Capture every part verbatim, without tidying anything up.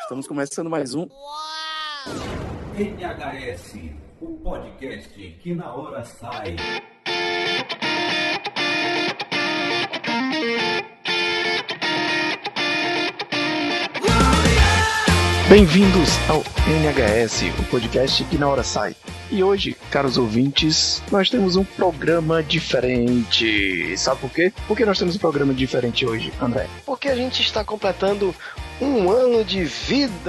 Estamos começando mais um N H S, o podcast que na hora sai. Bem-vindos ao N H S, o podcast que na hora sai. E hoje, caros ouvintes, nós temos um programa diferente. Sabe por quê? Por que nós temos um programa diferente hoje, André? Porque a gente está completando um ano de vida.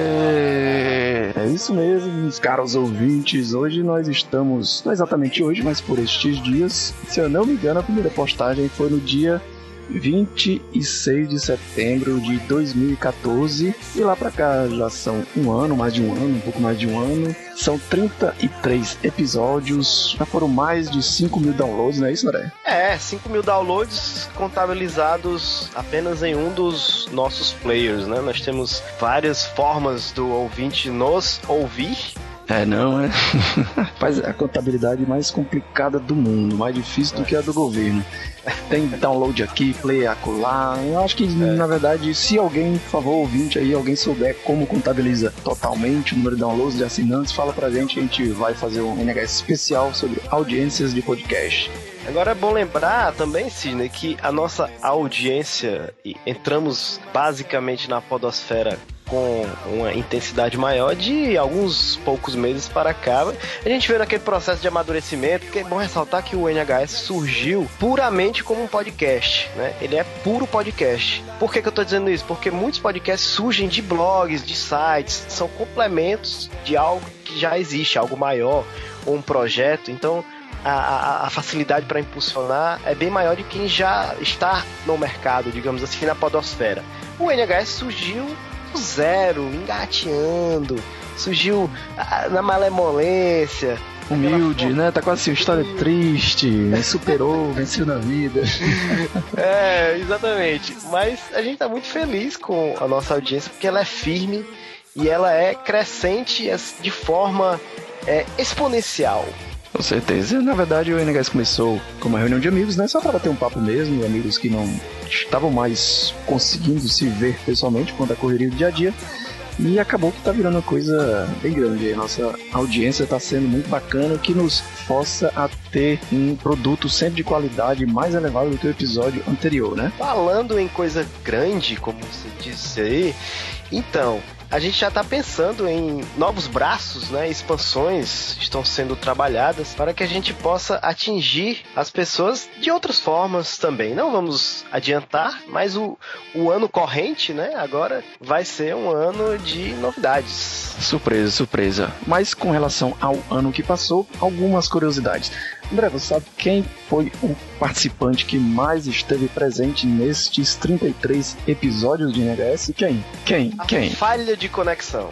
É, é isso mesmo, meus caros ouvintes. Hoje nós estamos, não exatamente hoje, mas por estes dias. Se eu não me engano, a primeira postagem foi no dia vinte e seis de setembro de dois mil e quatorze. E lá pra cá já são um ano, mais de um ano, um pouco mais de um ano. São trinta e três episódios. Já foram mais de cinco mil downloads, não é isso, André? É, cinco mil downloads contabilizados apenas em um dos nossos players, né? Nós temos várias formas do ouvinte nos ouvir. É, não, é. Faz a contabilidade mais complicada do mundo, mais difícil do que a do governo. Tem download aqui, play acolá. Eu acho que, é. na verdade, se alguém, por favor, ouvinte aí, alguém souber como contabiliza totalmente o número de downloads de assinantes, fala pra gente, a gente vai fazer um N H S especial sobre audiências de podcast. Agora é bom lembrar também, Sidney, que a nossa audiência, entramos basicamente na podosfera com uma intensidade maior de alguns poucos meses para cá. A gente vê naquele processo de amadurecimento, porque é bom ressaltar que o N H S surgiu puramente como um podcast, né? Ele é puro podcast. Por que que eu tô dizendo isso? Porque muitos podcasts surgem de blogs, de sites, são complementos de algo que já existe, algo maior, ou um projeto. Então A, a, a facilidade para impulsionar é bem maior de quem já está no mercado, digamos assim, na podosfera. O N H S surgiu do zero, engateando, surgiu a, na malemolência. Humilde, né? Tá quase assim, uma história triste, superou, venceu na vida. É, exatamente. Mas a gente tá muito feliz com a nossa audiência, porque ela é firme e ela é crescente de forma é, exponencial. Com certeza. Na verdade, o N H S começou como uma reunião de amigos, né? Só pra bater um papo mesmo, amigos que não estavam mais conseguindo se ver pessoalmente quando a correria do dia a dia. E acabou que tá virando uma coisa bem grande. A nossa audiência tá sendo muito bacana, o que nos força a ter um produto sempre de qualidade mais elevado do que o episódio anterior, né? Falando em coisa grande, como você disse aí, então, a gente já está pensando em novos braços, né? Expansões estão sendo trabalhadas para que a gente possa atingir as pessoas de outras formas também. Não vamos adiantar, mas o, o ano corrente, né? Agora vai ser um ano de novidades. Surpresa, surpresa. Mas com relação ao ano que passou, algumas curiosidades. André, você sabe quem foi o participante que mais esteve presente nestes trinta e três episódios de N H S? Quem? Quem? A Quem? Falha de conexão.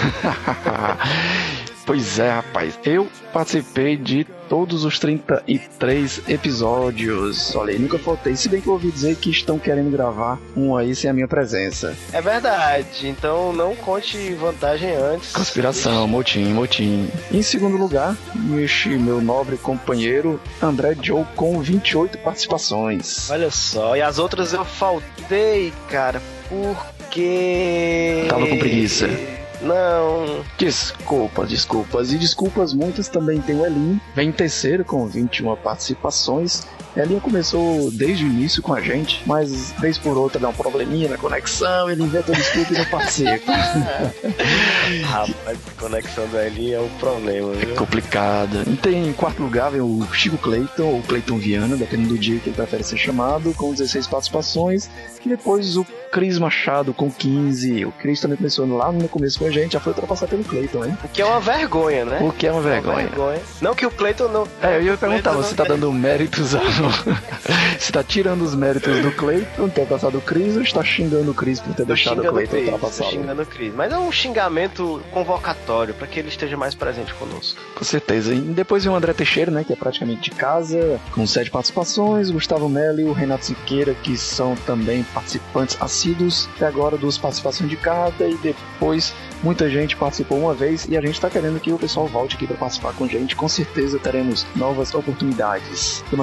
Pois é, rapaz. Eu participei de todos os trinta e três episódios. Olha aí, nunca faltei. Se bem que eu ouvi dizer que estão querendo gravar um aí sem a minha presença. É verdade. Então não conte vantagem antes. Conspiração, motim, motim. Em segundo lugar, este meu nobre companheiro André Joe com vinte e oito participações. Olha só. E as outras eu faltei, cara, porque... Tava com preguiça. Não. Desculpas, desculpas. E desculpas muitas também tem o Elinho. Vem em terceiro com vinte e uma participações. Elinho começou desde o início com a gente, mas vez por outra dá um probleminha na conexão, ele inventa desculpa e não participa. Rapaz, a conexão do Elinho é um problema, viu? É complicada. E tem em quarto lugar vem o Chico Clayton, ou Clayton Viana, dependendo do dia que ele prefere ser chamado, com dezesseis participações. E depois o Cris Machado com quinze. O Cris também começou lá no começo com a gente, já foi ultrapassado pelo Clayton, hein? O que é uma vergonha, né? O que é uma vergonha. Uma vergonha. Não que o Clayton não... É, eu ia perguntar, você tá dando méritos ao... Você tá tirando os méritos do Clayton, ter passado o Cris, ou está xingando o Cris por ter tô deixado o Clayton ultrapassado? Tô xingando o Cris, mas é um xingamento convocatório, pra que ele esteja mais presente conosco. Com certeza. E depois vem o André Teixeira, né, que é praticamente de casa, com sete participações, Gustavo Mello e o Renato Siqueira, que são também participantes assíduos, até agora duas participações de cada, e depois muita gente participou uma vez, e a gente tá querendo que o pessoal volte aqui para participar com a gente. Com certeza teremos novas oportunidades. Mas no total,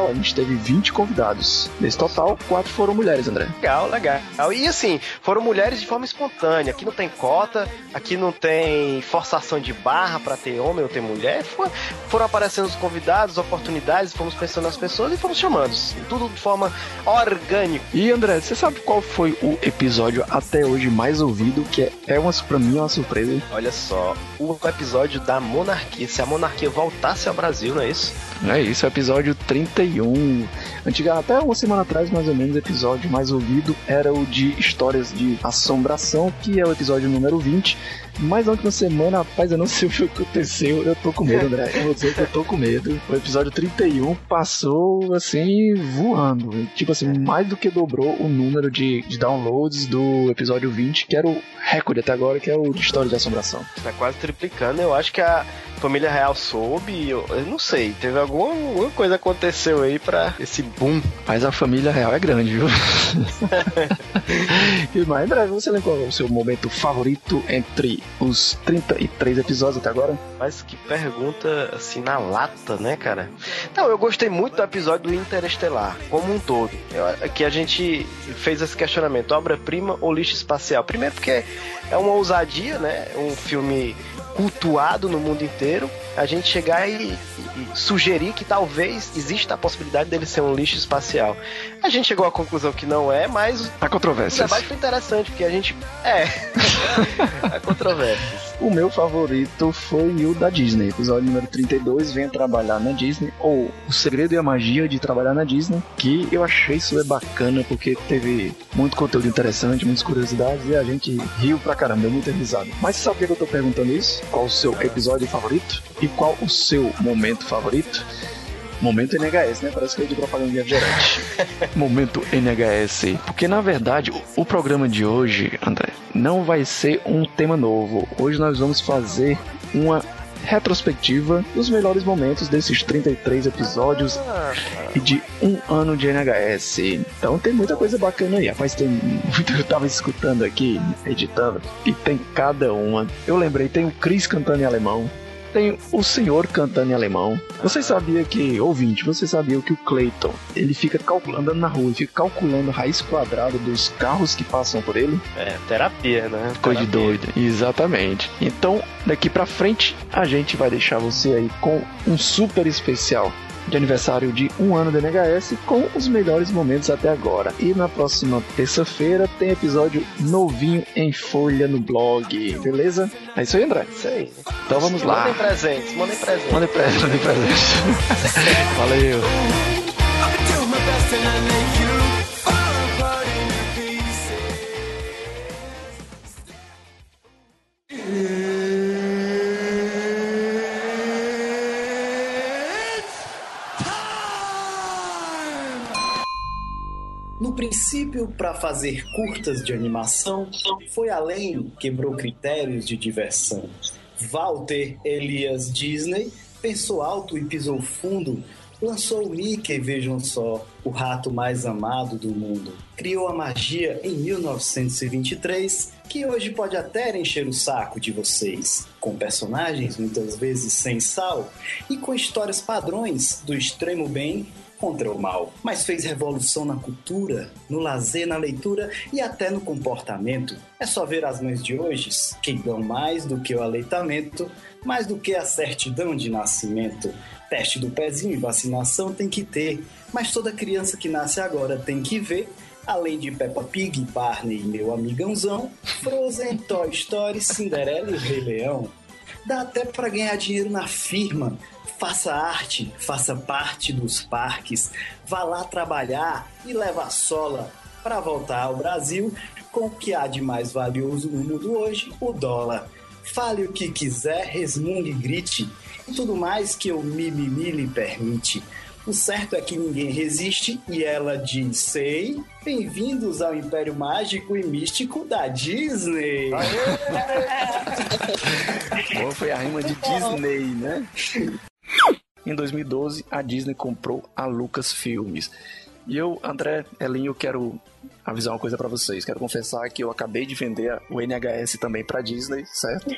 total a gente teve vinte convidados. Nesse total, quatro foram mulheres, André. Legal, legal. E assim, foram mulheres de forma espontânea. Aqui não tem cota, aqui não tem forçação de barra pra ter homem ou ter mulher. For, foram aparecendo os convidados, oportunidades, fomos pensando nas pessoas e fomos chamando. Tudo de forma orgânica. E André, você sabe qual foi o episódio até hoje mais ouvido? Que é, é uma, pra mim, uma surpresa. Olha só, o episódio da monarquia. Se a monarquia voltasse ao Brasil, não é isso? É isso, é o episódio trinta e um. Antiga, até uma semana atrás, mais ou menos, o episódio mais ouvido era o de histórias de assombração, que é o episódio número vinte. Mas na última semana, rapaz, eu não sei o que aconteceu. Eu tô com medo, André. Eu vou dizer que eu tô com medo. O episódio trinta e um passou, assim, voando. Tipo assim, mais do que dobrou o número de, de downloads do episódio vinte, que era o recorde até agora, que é o de história de assombração. Tá quase triplicando. Eu acho que a família real soube. Eu, eu não sei. Teve alguma, alguma coisa aconteceu aí pra esse boom. Mas a família real é grande, viu? E mais, André, você lembra qual é o seu momento favorito entre os trinta e três episódios até agora? Mas que pergunta, assim, na lata, né, cara? Não, eu gostei muito do episódio do Interestelar, como um todo. Eu, que a gente fez esse questionamento, obra-prima ou lixo espacial? Primeiro porque é uma ousadia, né? Um filme cultuado no mundo inteiro. A gente chegar e, e sugerir que talvez exista a possibilidade dele ser um lixo espacial. A gente chegou à conclusão que não é, mas há controvérsias. O debate foi interessante, porque a gente... É, há controvérsias. O meu favorito foi o da Disney, episódio número trinta e dois, Venha Trabalhar na Disney, ou O Segredo e a Magia de Trabalhar na Disney, que eu achei super bacana, porque teve muito conteúdo interessante, muitas curiosidades, e a gente riu pra caramba, deu muita risada. Mas sabe por que eu tô perguntando isso? Qual o seu episódio favorito? E qual o seu momento favorito? Momento N H S, né? Parece que é de propaganda de refrigerante. Momento N H S. Porque, na verdade, o, o programa de hoje, André, não vai ser um tema novo. Hoje nós vamos fazer uma retrospectiva dos melhores momentos desses trinta e três episódios e de um ano de N H S. Então tem muita coisa bacana aí. Rapaz, tem muito. Eu tava escutando aqui, editando, e tem cada uma. Eu lembrei, tem o Chris cantando em alemão. Tem o senhor cantando em alemão. Você sabia que, ouvinte, você sabia que o Clayton, ele fica calculando, andando na rua, ele fica calculando a raiz quadrada dos carros que passam por ele? É, terapia, né? Coisa de doido. Exatamente. Então, daqui pra frente, a gente vai deixar você aí com um super especial de aniversário de um ano do N H S com os melhores momentos até agora. E na próxima terça-feira tem episódio novinho em folha no blog, beleza? É isso aí, André? Isso aí. Então vamos lá. Mandem presentes, mandem presentes. Mandem presentes, mandem presentes. Valeu. No princípio, para fazer curtas de animação, foi além, quebrou critérios de diversão. Walter Elias Disney pensou alto e pisou fundo, lançou o Mickey, vejam só, o rato mais amado do mundo. Criou a magia em mil novecentos e vinte e três, que hoje pode até encher o saco de vocês, com personagens muitas vezes sem sal e com histórias padrões do extremo bem contra o mal, mas fez revolução na cultura, no lazer, na leitura e até no comportamento. É só ver as mães de hoje, que dão mais do que o aleitamento, mais do que a certidão de nascimento. Teste do pezinho e vacinação tem que ter, mas toda criança que nasce agora tem que ver, além de Peppa Pig, Barney e meu amigãozão, Frozen, Toy Story, Cinderela e o Rei Leão. Dá até pra ganhar dinheiro na firma. Faça arte, faça parte dos parques, vá lá trabalhar e leva a sola para voltar ao Brasil com o que há de mais valioso no mundo hoje, o dólar. Fale o que quiser, resmungue e grite, e tudo mais que o mimimi lhe permite. O certo é que ninguém resiste e ela diz, sei, bem-vindos ao Império Mágico e Místico da Disney. Bom, foi a rima de Disney, né? Em dois mil e doze, a Disney comprou a Lucasfilmes. E eu, André, Elinho, quero avisar uma coisa pra vocês. Quero confessar que eu acabei de vender o N H S também pra Disney, certo?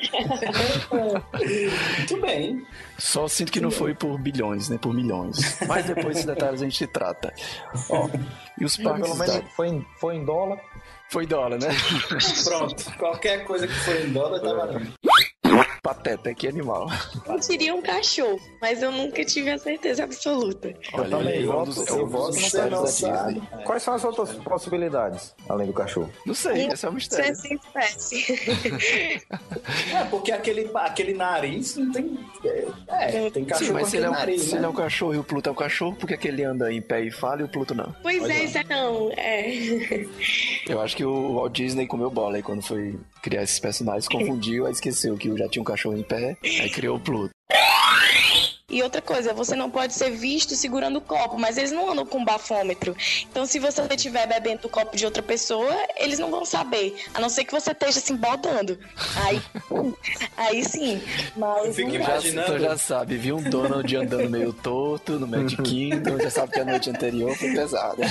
Muito bem. Só sinto que não foi por bilhões, né? Por milhões. Mas depois esses detalhes a gente trata. Ó, e os parques... Pelo menos foi em, foi em dólar. Foi dólar, né? Pronto. Qualquer coisa que for em dólar tá valendo. Pateta, que animal. Eu queria um cachorro, mas eu nunca tive a certeza absoluta. Eu também aí, voto, um dos- eu um voto dos no mistérios da sabe. Disney. Quais são as outras possibilidades, além do cachorro? Não sei, esse é um mistério. Isso é sem espécie. É, porque aquele, aquele nariz não tem. É, tem cachorro Sim, mas com se ele, é aquele um, nariz, se né? ele é um cachorro e o Pluto é um cachorro, por que que ele anda em pé e fala e o Pluto não? Pois é, isso é não. É. Eu acho que o Walt Disney comeu bola aí quando foi criar esses personagens, confundiu, aí esqueceu que já tinha um cachorro em pé, aí criou o Pluto. E outra coisa, você não pode ser visto segurando o copo, mas eles não andam com bafômetro. Então, se você estiver bebendo o copo de outra pessoa, eles não vão saber. A não ser que você esteja se embotando. Aí, aí sim. Mas Eu fico não- Já, Imaginando. tu já sabe, viu um Donald andando meio torto no Magic Kingdom, já sabe que a noite anterior foi pesada.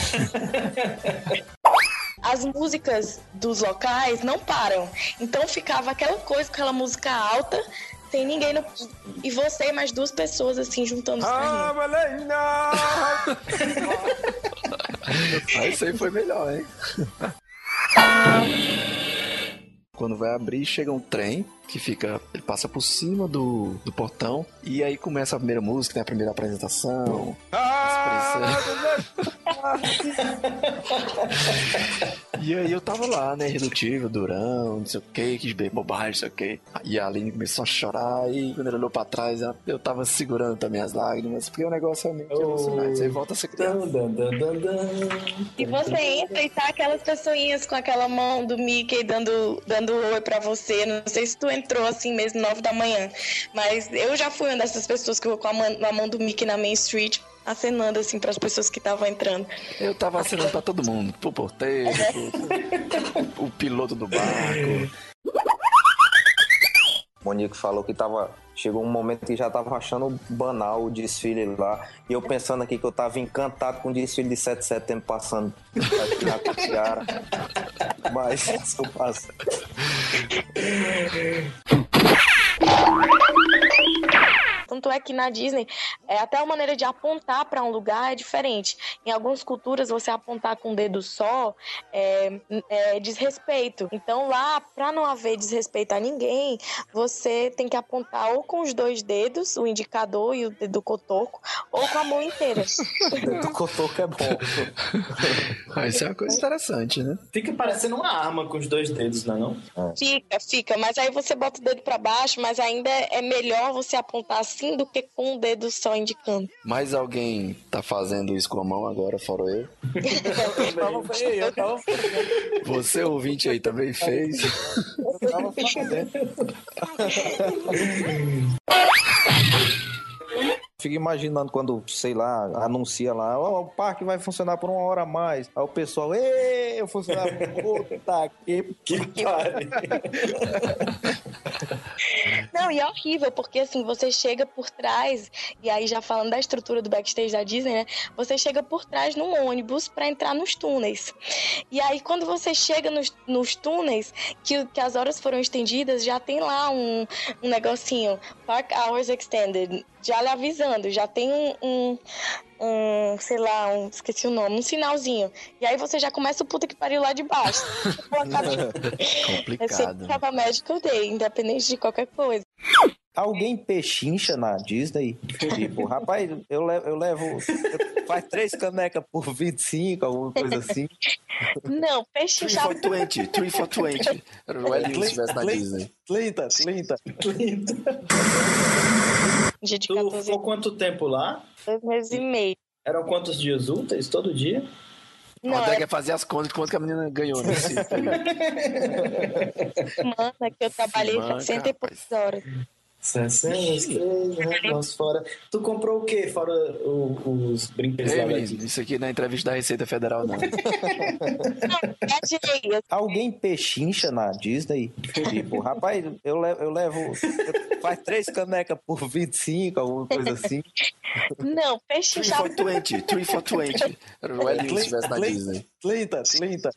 as músicas dos locais não param. Então ficava aquela coisa, aquela música alta, sem ninguém no... E você e mais duas pessoas assim juntando os carrinhos. Aí isso aí foi melhor, hein? Quando vai abrir, chega um trem que fica, ele passa por cima do, do portão e aí começa a primeira música, tem a primeira apresentação. E aí eu tava lá, né, irredutível, durão, não sei o que, quis ver bobagem, não sei o que. E a Aline começou a chorar e quando ela olhou pra trás, eu tava segurando também as lágrimas, porque o negócio é meio emocionante, você volta a ser criança. Dan, dan, dan, dan. E você entra e tá aquelas pessoinhas com aquela mão do Mickey dando, dando oi pra você. Não sei se tu entrou assim mesmo, nove da manhã. Mas eu já fui uma dessas pessoas que eu com a mão, a mão do Mickey na Main Street, acenando assim pras pessoas que estavam entrando. Eu tava acenando pra todo mundo, pro porteiro, pro, o piloto do barco. Monique falou que tava. Chegou um momento que já tava achando banal o desfile lá. E eu pensando aqui que eu tava encantado com o desfile de sete de setembro passando na Tiara. Mas isso passa. Tanto é que na Disney, é, até a maneira de apontar para um lugar é diferente. Em algumas culturas, você apontar com o dedo só é, é desrespeito. Então lá, para não haver desrespeito a ninguém, você tem que apontar ou com os dois dedos, o indicador e o dedo cotoco, ou com a mão inteira. O cotoco é bom. Ah, isso é uma coisa interessante, né? Fica parecendo uma arma com os dois dedos, não é não? Fica, fica. Mas aí você bota o dedo para baixo, mas ainda é melhor você apontar assim do que com o dedo só indicando. Mais alguém tá fazendo isso com a mão agora, fora eu? Eu tava fazendo. Eu tava fazendo. Você, ouvinte aí, também fez? Eu tava fazendo. Fico imaginando quando, sei lá, anuncia lá, ó, o parque vai funcionar por uma hora a mais. Aí o pessoal, ê, eu funcionava, puta que... Que pariu. Não, e é horrível, porque assim, você chega por trás, e aí já falando da estrutura do backstage da Disney, né? Você chega por trás num ônibus pra entrar nos túneis. E aí, quando você chega nos, nos túneis, que, que as horas foram estendidas, já tem lá um, um negocinho, Park Hours Extended, já lhe avisando, já tem um, um, um, sei lá, um, esqueci o nome, um sinalzinho. E aí você já começa o puta que pariu lá de baixo. Complicado. Você tava Magical Day, independente de qualquer coisa. Alguém pechincha na Disney? Tipo, rapaz, eu levo, eu levo eu faz três canecas por vinte e cinco, alguma coisa assim. Não, peixe três chato. for vinte, três for vinte. Era o Elinho se estivesse na Disney. Clinta, Clinta. Dia de Tu quatorze, ficou quanto tempo lá? dois meses e meio. Eram quantos dias úteis? Todo dia? O Não, André é quer fazer as contas de quanto que a menina ganhou nesse semana que eu trabalhei Semana, sessenta e poucas horas. Essas três fora. Tu comprou o quê? Fora o, os brinquedos Ei, lá menino, daqui? isso aqui não é entrevista da Receita Federal, não. Alguém pechincha na Disney? Tipo, rapaz, eu levo, eu levo eu- faz três canecas por vinte e cinco, alguma coisa assim. Não, peixe três já. for vinte, três for vinte. Era o Elinho se estivesse na Disney. Tlinta, tlinta.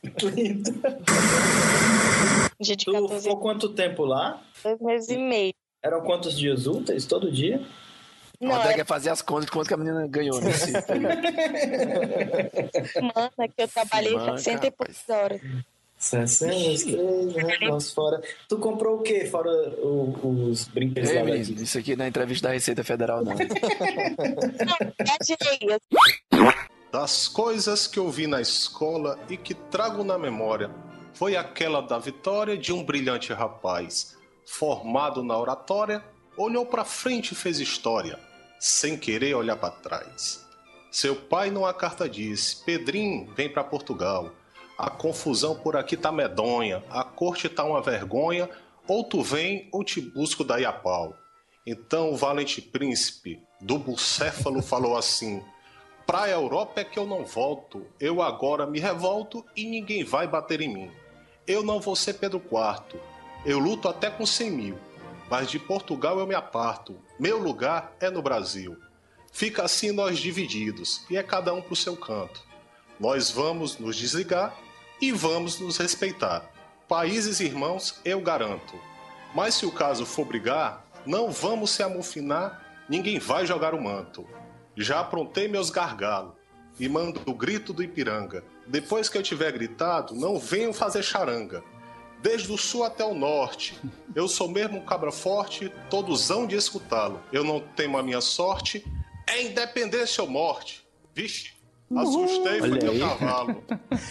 Dia de Tu quatorze ficou quanto tempo lá? dois meses e meio. Eram quantos dias úteis? Todo dia? Não, Até é quer fazer as contas de quanto que a menina ganhou nesse período. semana que eu trabalhei Semana, sessenta e poucas horas. Essas três fora. Tu comprou o quê? Fora o, os brinquedos Ei, lá menino, daqui? isso aqui não é entrevista da Receita Federal, não. Viajei. Das coisas que eu vi na escola e que trago na memória, foi aquela da vitória de um brilhante rapaz, formado na oratória, olhou para frente e fez história, sem querer olhar para trás. Seu pai numa carta disse: Pedrinho, vem para Portugal. A confusão por aqui tá medonha, a corte tá uma vergonha, ou tu vem ou te busco daí a pau. Então o valente príncipe do bucéfalo falou assim: pra Europa é que eu não volto, eu agora me revolto e ninguém vai bater em mim. Eu não vou ser Pedro quarto, eu luto até com cem mil, mas de Portugal eu me aparto, meu lugar é no Brasil. Fica assim nós divididos, e é cada um pro seu canto. Nós vamos nos desligar e vamos nos respeitar. Países irmãos eu garanto, mas se o caso for brigar, não vamos se amofinar, ninguém vai jogar o manto. Já aprontei meus gargalos e mando o grito do Ipiranga. Depois que eu tiver gritado, não venham fazer charanga. Desde o sul até o norte, eu sou mesmo um cabra forte, todos hão de escutá-lo. Eu não temo a minha sorte, é independência ou morte. Vixe, assustei, foi meu cavalo.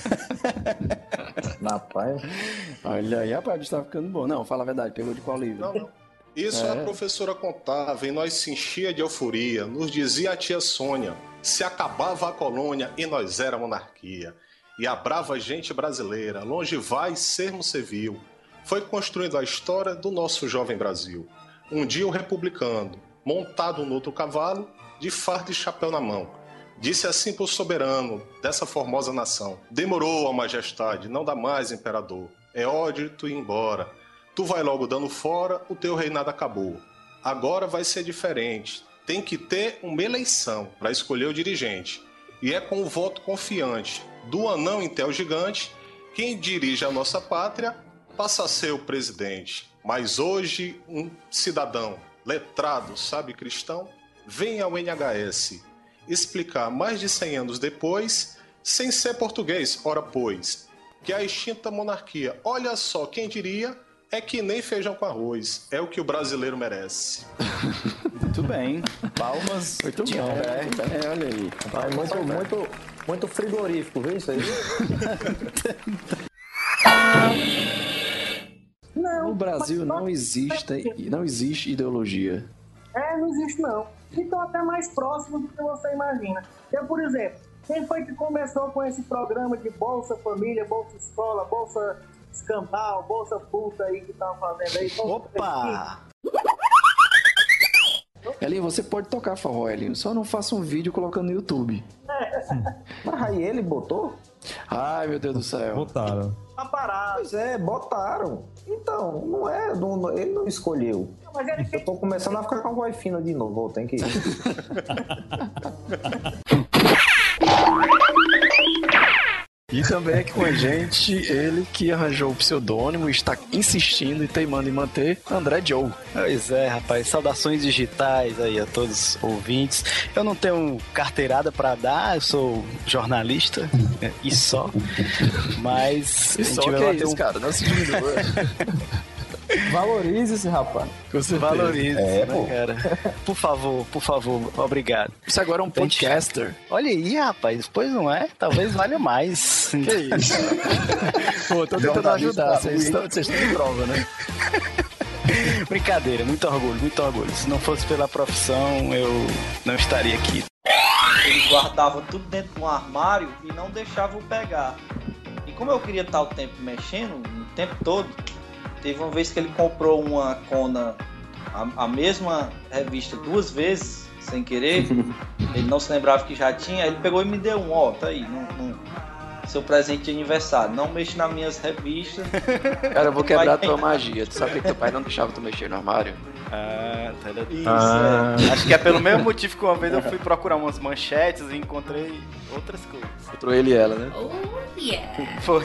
Na praia. Olha aí, rapaz, tá ficando bom. Não, fala a verdade, pegou de qual livro? Não, não. Isso É. a professora contava e nós se enchia de euforia. Nos dizia a tia Sônia, se acabava a colônia e nós era a monarquia. E a brava gente brasileira, longe vai sermos civil, foi construindo a história do nosso jovem Brasil. Um dia o republicano, montado no outro cavalo, de fardo e chapéu na mão, disse assim pro soberano dessa formosa nação: demorou, a majestade, não dá mais, imperador. É hora de tu ir embora. Tu vai logo dando fora, o teu reinado acabou. Agora vai ser diferente. Tem que ter uma eleição para escolher o dirigente. E é com o voto confiante do anão Intel gigante, quem dirige a nossa pátria passa a ser o presidente. Mas hoje um cidadão letrado, sabe, cristão, vem ao N H S explicar mais de cem anos depois, sem ser português, ora pois, que a extinta monarquia, olha só, quem diria, é que nem feijão com arroz, é o que o brasileiro merece. Muito bem. Palmas. Muito bom, É. é, olha aí. É muito, muito, muito frigorífico, viu isso aí? No Brasil não existe, não existe ideologia. É, não existe não. Então até mais próximo do que você imagina. Eu, por exemplo, quem foi que começou com esse programa de Bolsa Família, Bolsa Escola, Bolsa Escambau, Bolsa Puta aí que tá fazendo aí? Opa! Elinho, você pode tocar forró, Elinho, só não faça um vídeo colocando no YouTube. Mas aí ele botou? Ai, meu Deus do céu. Botaram. Tá parado. Pois é, botaram. Então, não é, não- ele não escolheu. Mas ele Eu tô começando a ficar com a voz fina de novo, tem que ir. E também aqui com a gente, ele que arranjou o pseudônimo, está insistindo e teimando em manter, André Joe. Pois é, rapaz. Saudações digitais aí a todos os ouvintes. Eu não tenho carteirada pra dar, eu sou jornalista é, e só. Mas E a só gente que vai é bater isso, um... cara, não se diminua. Valorize esse rapaz. Com certeza. Valorize, É, né, pô. cara? Por favor, por favor, obrigado. Isso agora é um podcaster. Olha aí, rapaz, pois não é? Talvez valha mais. Que isso? Pô, tô tentando ajudar, vocês estão, vocês estão em prova, né? Brincadeira, muito orgulho, muito orgulho. Se não fosse pela profissão, eu não estaria aqui. Ele guardava tudo dentro de um armário e não deixava eu pegar. E como eu queria estar o tempo mexendo, o tempo todo, teve uma vez que ele comprou uma Kona a, a mesma revista duas vezes, sem querer. Ele não se lembrava que já tinha, ele pegou e me deu um, ó, tá aí, não, não, seu presente de aniversário. Não mexe nas minhas revistas. Cara, eu vou quebrar a tua magia. Tu sabe que teu pai não deixava tu mexer no armário? Ah, tá. Isso, Ah. é. Acho que é pelo mesmo motivo que uma vez eu fui procurar umas manchetes e encontrei outras coisas. Encontrou ele e ela, né? Oh, yeah. Foi.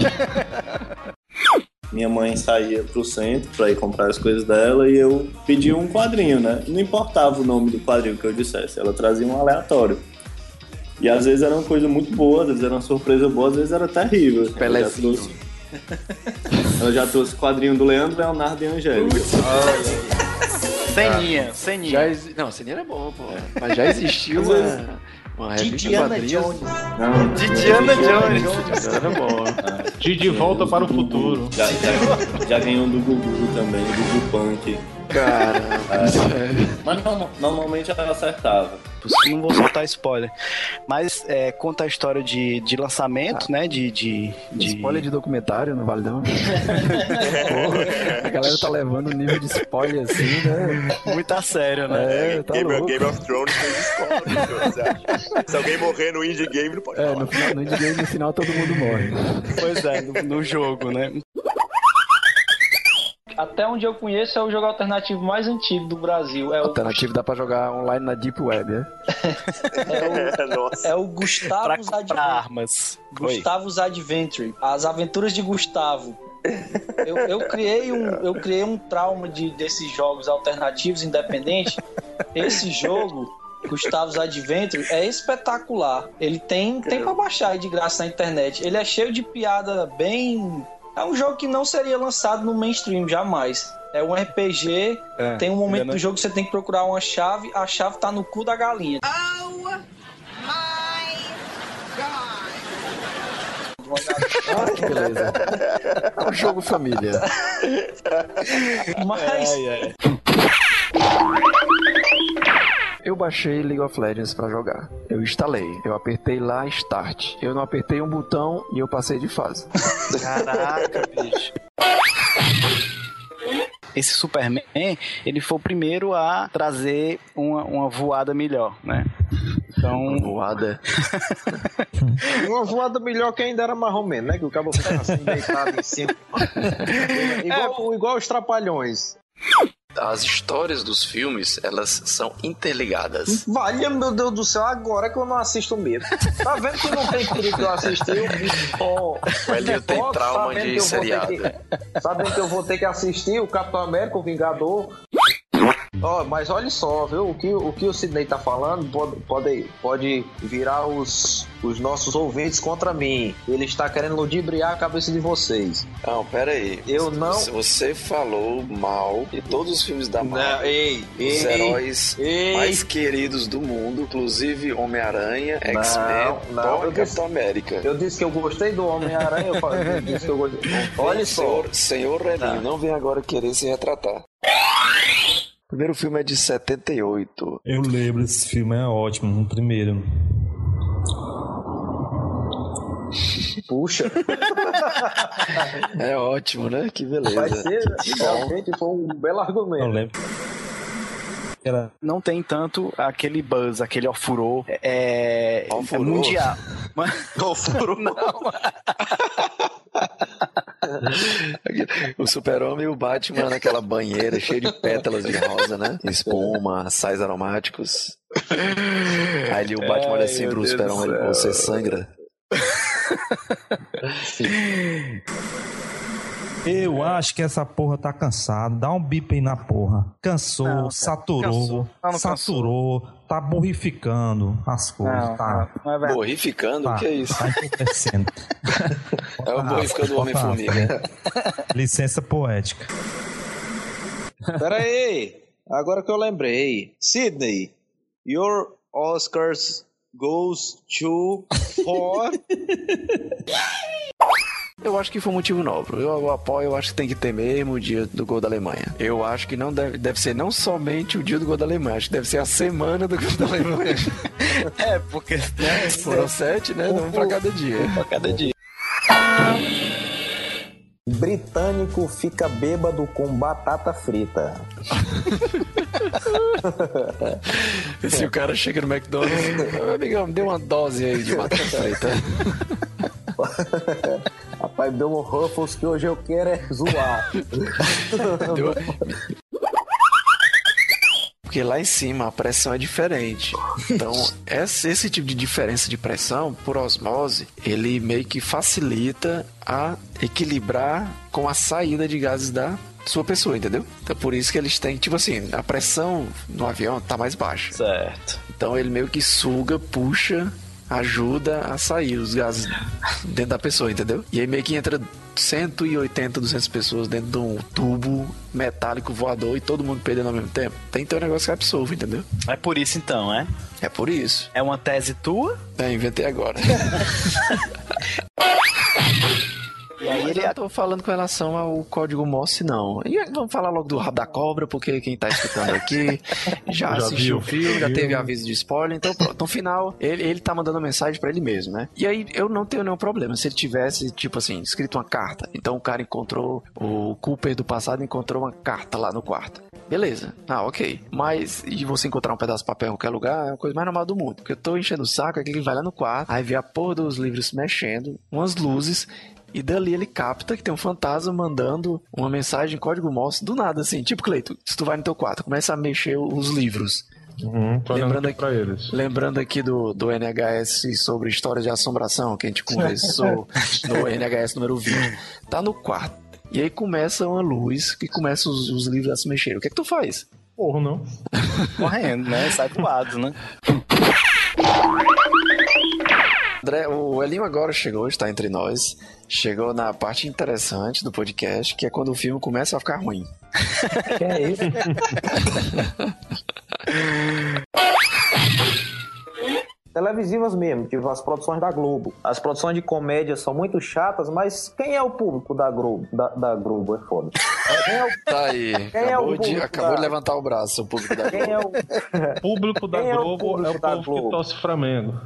Minha mãe saía pro centro pra ir comprar as coisas dela e eu pedia um quadrinho, né? Não importava o nome do quadrinho que eu dissesse, ela trazia um aleatório. E às vezes era uma coisa muito boa, às vezes era uma surpresa boa, às vezes era terrível. Pelezinho. Ela já trouxe, ela já trouxe quadrinho do Leandro, Leonardo e Angélica. Ceninha, ceninha. Já exi... Não, Ceninha era bom, pô. Mas já existiu Às uma, vezes- uma revista Didiana quadrinhos. Jones. Não, De Diana Jones. Didiana era bom. De De Volta para o Futuro. Já, já, já ganhou um do Gugu também, do Gugu Punk. Cara, Mas norma- normalmente ela acertava. Não vou soltar spoiler. Mas é, conta a história de, de lançamento, né? De, de, de... spoiler de documentário, não vale não. Porra, a galera tá levando um nível de spoiler assim, né? Muito a sério, né? É, tá Game, louco. Game of Thrones fez escola, você acha? Se alguém morrer no indie game, não pode É, falar. no final, no indie game, no final todo mundo morre. Pois é, no, no jogo, né? Até onde eu conheço é o jogo alternativo mais antigo do Brasil. É o, Alternativo dá pra jogar online na Deep Web, é? Nossa. é o Gustavus Pra Adventure. armas. Gustavus Adventure. As aventuras de Gustavo. Eu, eu, criei, um, eu criei um trauma de, desses jogos alternativos independentes. Esse jogo, Gustavus Adventure, é espetacular. Ele tem, tem pra baixar aí de graça na internet. Ele é cheio de piada bem... É um jogo que não seria lançado no mainstream, jamais. É um R P G, É, tem um momento ainda do não- jogo que você tem que procurar uma chave, a chave tá no cu da galinha. Oh my God. Ah, que beleza. É um jogo família. Mas... Ai, ai. Eu baixei League of Legends pra jogar. Eu instalei. Eu apertei lá Start. Eu não apertei um botão e eu passei de fase. Caraca, bicho. Esse Superman, ele foi o primeiro a trazer uma, uma voada melhor, né? Então... Voada. Uma voada melhor que ainda era mais ou menos, né? Que o cabo ficava assim, deitado em cima. Igual, igual os Trapalhões. As histórias dos filmes, elas são interligadas. Valha, meu Deus do céu, agora que eu não assisto mesmo. Tá vendo que não tem perigo que eu assisti? Eu me oh, O Elio tem foto, trauma sabendo de que eu vou ter seriado. que- Sabendo que eu vou ter que assistir o Capitão América, o Vingador. Ó, mas olha só, viu? O que o, que o Sidney tá falando pode, pode, pode virar os, os nossos ouvintes contra mim. Ele está querendo ludibriar a cabeça de vocês. Não, pera aí. Eu não- Você falou mal de todos os filmes da Marvel. Não, ei, Os ei, heróis ei. mais queridos do mundo, inclusive Homem-Aranha, Não, X-Men, não, Thor eu e Capitão América. Eu disse que eu gostei do Homem-Aranha, eu falei, eu disse que eu gostei. Olha só. Senhor, senhor Relinho, Tá. não vem agora querer se retratar. O primeiro filme é de setenta e oito. Eu lembro, esse filme é ótimo, o primeiro. Puxa. É ótimo, né? Que beleza. Vai ser, realmente foi um belo argumento. Eu lembro. Era... Não tem tanto aquele buzz, aquele ofurô é, é mundial. Ofurô? Não. O Super-Homem e o Batman naquela banheira cheia de pétalas de rosa, né? Espuma, sais aromáticos. Aí ele, o Batman olha assim pro Super-Homem, ele, você sangra. Eu acho que essa porra tá cansada. Dá um bip aí na porra. Cansou, Não, cara, saturou, cansou. Não, não saturou, tá borrificando as coisas. Não, tá. não é verdade. Borrificando? Tá, O que é isso? Tá acontecendo. É o borrificando do Homem-Formiga. Licença poética. Pera aí, agora que eu lembrei. Sidney, your Oscars goes to for... Eu acho que foi um motivo nobre. Eu, eu apoio, eu acho que tem que ter mesmo o dia do gol da Alemanha. Eu acho que não deve, deve ser não somente o dia do gol da Alemanha, acho que deve ser a semana do gol da Alemanha. É, porque né, Foram sete, né? Um pra cada dia. pra cada dia. britânico fica bêbado com batata frita. Se o cara chega no McDonald's, amigão, me dê uma dose aí de batata frita. Rapaz, deu um Ruffles que hoje eu quero é zoar. Deu... Porque lá em cima a pressão é diferente. Então, esse, esse tipo de diferença de pressão, por osmose, ele meio que facilita a equilibrar com a saída de gases da sua pessoa, entendeu? Então, por isso que eles têm, tipo assim, a pressão no avião tá mais baixa. Certo. Então, ele meio que suga, puxa, ajuda a sair os gases dentro da pessoa, entendeu? E aí meio que entra cento e oitenta, duzentas pessoas dentro de um tubo metálico voador e todo mundo perdendo ao mesmo tempo. Tem que ter um negócio que absorve, entendeu? É por isso então, é? É por isso. É uma tese tua? É, inventei agora. E aí ele... eu tô falando com relação ao código Morse, não. E vamos falar logo do rabo da cobra, porque quem tá escutando aqui já, já assistiu o filme, já teve aviso de spoiler, então pronto. No final, ele, ele tá mandando uma mensagem pra ele mesmo, né? E aí eu não tenho nenhum problema. Se ele tivesse, tipo assim, escrito uma carta, então o cara encontrou, o Cooper do passado encontrou uma carta lá no quarto. Beleza. Ah, ok. Mas e você encontrar um pedaço de papel em qualquer lugar é a coisa mais normal do mundo. Porque eu tô enchendo o saco, é que ele vai lá no quarto, aí vê a porra dos livros se mexendo, umas luzes, e dali ele capta que tem um fantasma mandando uma mensagem em código Morse do nada, assim. Tipo, Cleito, se tu vai no teu quarto, começa a mexer os livros. Uhum, lembrando, aqui, pra eles. lembrando aqui do, do N H S sobre histórias de assombração, que a gente conversou no N H S número vinte. Tá no quarto. E aí começa uma luz que começa os, os livros a se mexer. O que é que tu faz? Porra, não. Correndo, né? Sai pro lado, né? André, o Elinho agora chegou, está entre nós. Chegou na parte interessante do podcast, que é quando o filme começa a ficar ruim. Que é isso? Televisivas mesmo, tipo as produções da Globo. As produções de comédia são muito chatas, mas quem é o público da Globo? Da, da Globo é foda. Quem é o... Tá aí, quem acabou, é o de, acabou da... de levantar o braço, o público da Globo. Quem é o público da quem Globo? É o, público é o da povo Globo? que torce Flamengo.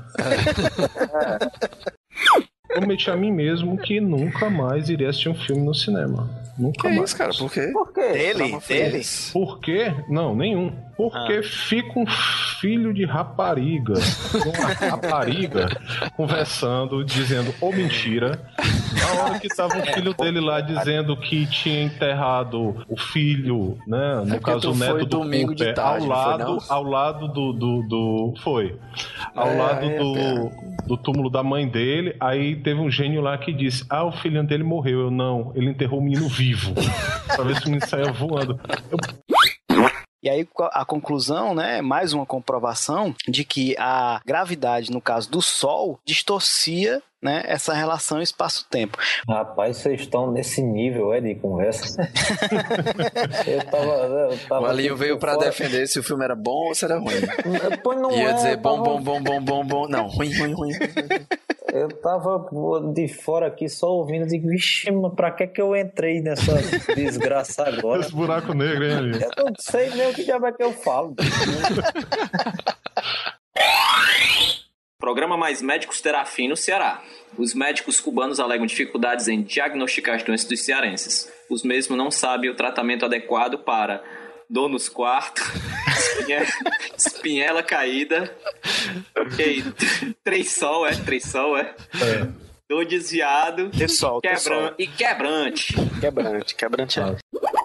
É. Prometi a mim mesmo que nunca mais iria assistir um filme no cinema. Nunca que mais. Isso, cara? Por quê? Por quê? Dele? Dele? Por quê? Não, nenhum. Porque ah. fica um filho de rapariga, uma rapariga, conversando, dizendo ou mentira. Na hora que tava o filho dele lá dizendo que tinha enterrado o filho, né? No é caso o neto do domingo Cooper, de tarde, ao lado, ao lado do, do, do foi, ao é, lado é, do, é. do túmulo da mãe dele. Aí teve um gênio lá que disse: ah, o filho dele morreu. Eu não, ele enterrou o menino vivo. Pra ver se o menino saia voando. Eu... E aí a conclusão, né, mais uma comprovação de que a gravidade, no caso do Sol, distorcia, né, essa relação espaço-tempo. Rapaz, vocês estão nesse nível é, de conversa. eu tava, eu tava o Alinho veio pra fora. defender se o filme era bom ou se era ruim. Pois não Ia é, dizer bom, tava... bom, bom, bom, bom, bom. Não, ruim, ruim, ruim. Eu tava de fora aqui só ouvindo, digo, vixe, mas pra que que eu entrei nessa desgraça agora? Esse buraco negro, hein, Alinho? Eu não sei nem o que diabo é que eu falo. Programa Mais Médicos terá fim no Ceará. Os médicos cubanos alegam dificuldades em diagnosticar as doenças dos cearenses. Os mesmos não sabem o tratamento adequado para dor nos quartos, espinhela, espinhela caída, okay. três sol, é? Três sol, é? é. Dor desviado, sol, quebran... e quebrante. Quebrante, quebrante é.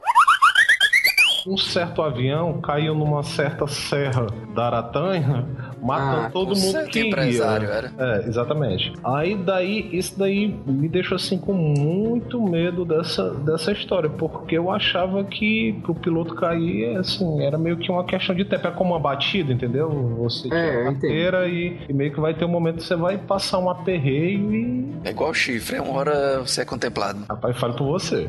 Um certo avião caiu numa certa serra da Aratanha, matando ah, todo mundo que empresário ia. Era. É, exatamente. Aí daí, isso daí me deixou assim com muito medo dessa, dessa história, porque eu achava que pro piloto cair, assim, era meio que uma questão de tempo, é como uma batida, entendeu? Você tira é, a carteira e, e meio que vai ter um momento que você vai passar um aperreio e... É igual chifre, é uma hora você é contemplado. Rapaz, fale por você.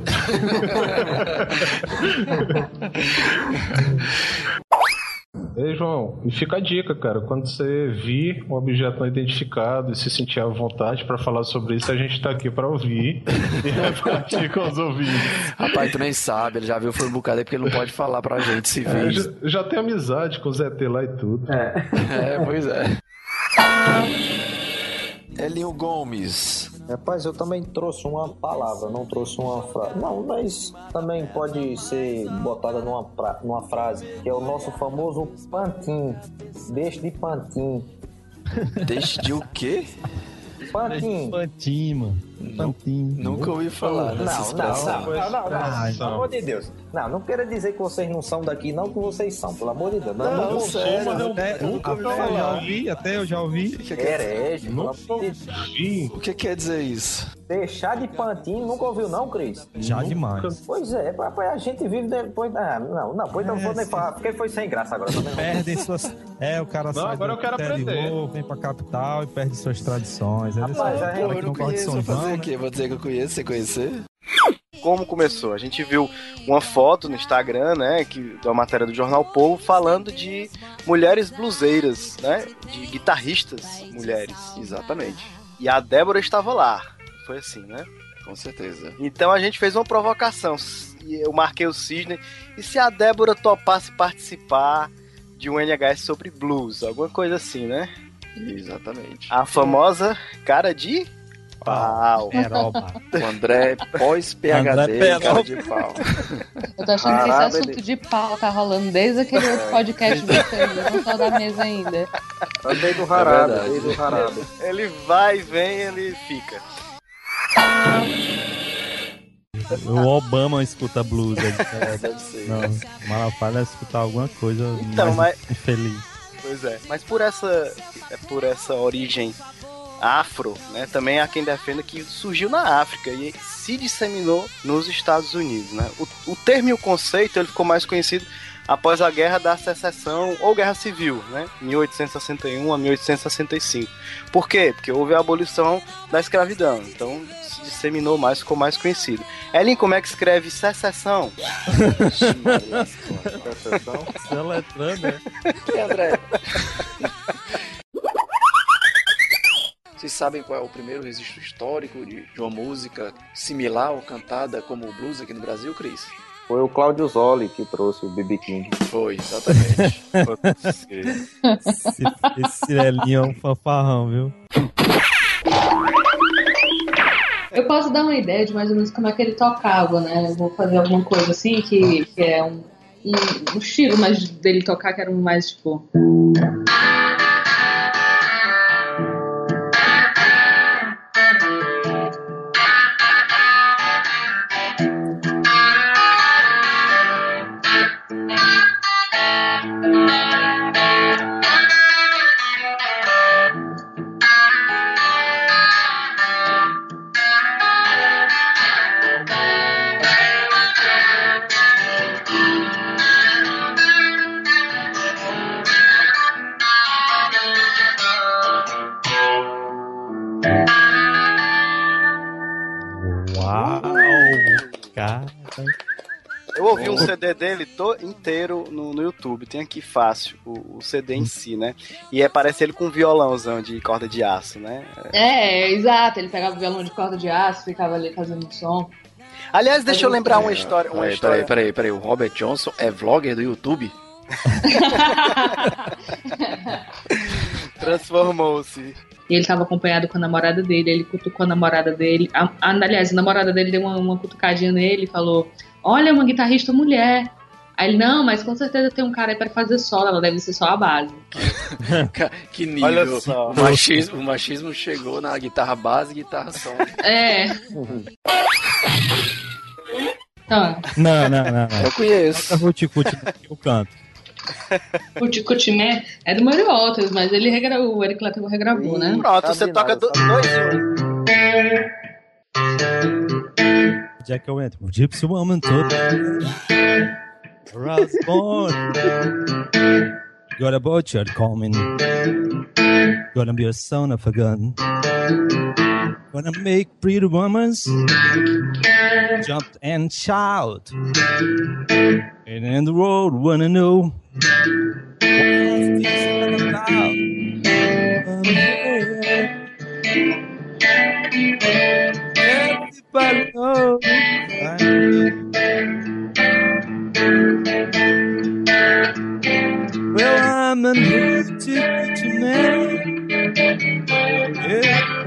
Ei, João, e fica a dica, cara, quando você vir um objeto não identificado e se sentir à vontade pra falar sobre isso, a gente tá aqui pra ouvir e repartir com os ouvintes. Rapaz, tu nem sabe, ele já viu foi um bocado aí porque ele não pode falar pra gente se vir. É, já, já tem amizade com o Zé T lá e tudo. É, é pois é. Elinho Gomes. Rapaz, eu também trouxe uma palavra, não trouxe uma frase. Não, mas também pode ser botada numa, pra... numa frase, que é o nosso famoso pantim. Deixe de pantim. Deixe de o quê? Pantim. Pantim, mano. Pantim. Nunca ouvi falar não, dessa expressão. Não, não, não, não, não, pelo amor de Deus. Não, não quero dizer que vocês não são daqui, não, que vocês são, pelo amor de Deus. Não, Não, não, não sério, sou, mas eu até, nunca ouvi falar. Eu já ouvi, até eu já ouvi. Herege, pelo amor de Deus. O que quer dizer isso? Deixar de pantim, nunca ouviu não, Cris? Já demais. Pois é, papai, a gente vive depois... Ah, não, não, pois não vou nem falar, porque foi sem graça agora também. Perdem suas... É, o cara Não, sai agora do eu quero aprender. interior, vem pra capital e perde suas tradições. É desse Rapaz, cara eu que Eu não gosta de conheço, São vou fazer João, o quê? Vou dizer que eu conheço, você conhecer? Como começou? A gente viu uma foto no Instagram, né, que, da matéria do Jornal Povo, falando de mulheres bluseiras, né, de guitarristas mulheres. Exatamente. E a Débora estava lá. Foi assim, né? Com certeza. Então a gente fez uma provocação. E eu marquei o Cisne. E se a Débora topasse participar de um N H S sobre blues? Alguma coisa assim, né? Exatamente. A famosa cara de pau. Peroba. O André pós-P H D, André cara de pau. Eu tô achando que esse assunto de pau tá rolando desde aquele outro podcast de vocês, não saiu da mesa ainda. Andei do Harada, andei do Harada. Ele vai, vem, ele fica. O Obama escuta blues. É, deve ser. Não, o Malafaia deve escutar alguma coisa Então, mais mas- infeliz. Pois é. Mas por essa, por essa origem afro, né, também há quem defenda que surgiu na África e se disseminou nos Estados Unidos, né? O, o termo e o conceito ele ficou mais conhecido após a Guerra da Secessão ou Guerra Civil, né? mil oitocentos e sessenta e um a mil oitocentos e sessenta e cinco. Por quê? Porque houve a abolição da escravidão, então se disseminou mais, ficou mais conhecido. Elin, como é que escreve secessão? Secessão? Seletrando, né? E André? Vocês sabem qual é o primeiro registro histórico de, de uma música similar ou cantada como o blues aqui no Brasil, Cris? Foi o Cláudio Zoli que trouxe o B B King. Foi, exatamente. Esse, esse Elinho é um fanfarrão, viu? Eu posso dar uma ideia de mais ou menos como é que ele tocava, né? Eu vou fazer alguma coisa assim que, que é um, um, um estilo mais dele tocar que era um mais tipo. Uau! Cara. Eu ouvi um C D dele to, inteiro no, no YouTube, tem aqui fácil o, o C D em si, né? E é, parece ele com um violãozão de corda de aço, né? É, exato. Ele pegava o violão de corda de aço, ficava ali fazendo som. Aliás, deixa eu lembrar uma história. Uma Peraí, história... peraí, peraí, peraí. O Robert Johnson é vlogger do YouTube? Transformou-se. E ele tava acompanhado com a namorada dele, ele cutucou a namorada dele. A, a, aliás, a namorada dele deu uma, uma cutucadinha nele e falou: olha, uma guitarrista mulher. Aí ele, não, mas com certeza tem um cara aí pra fazer solo, ela deve ser só a base. Que nível. Olha só. O machismo, o machismo chegou na guitarra base e guitarra solo. É. Então, Não, não, não. não. Eu conheço. Toca Ruti-Cuti que eu canto. o Ticotimé é do Murray Waters, mas ele regravou, o Eric Clapton regravou, né? Pronto, você toca do, dois em um. Jack O'Wentworth. Gypsy Woman told Rasborn. Got a butcher coming. Gonna be a son of a gun. Gonna make pretty women jump and shout. And in the road wanna know what's this all about. Everybody knows I do. Well, I'm a new to man. Yeah.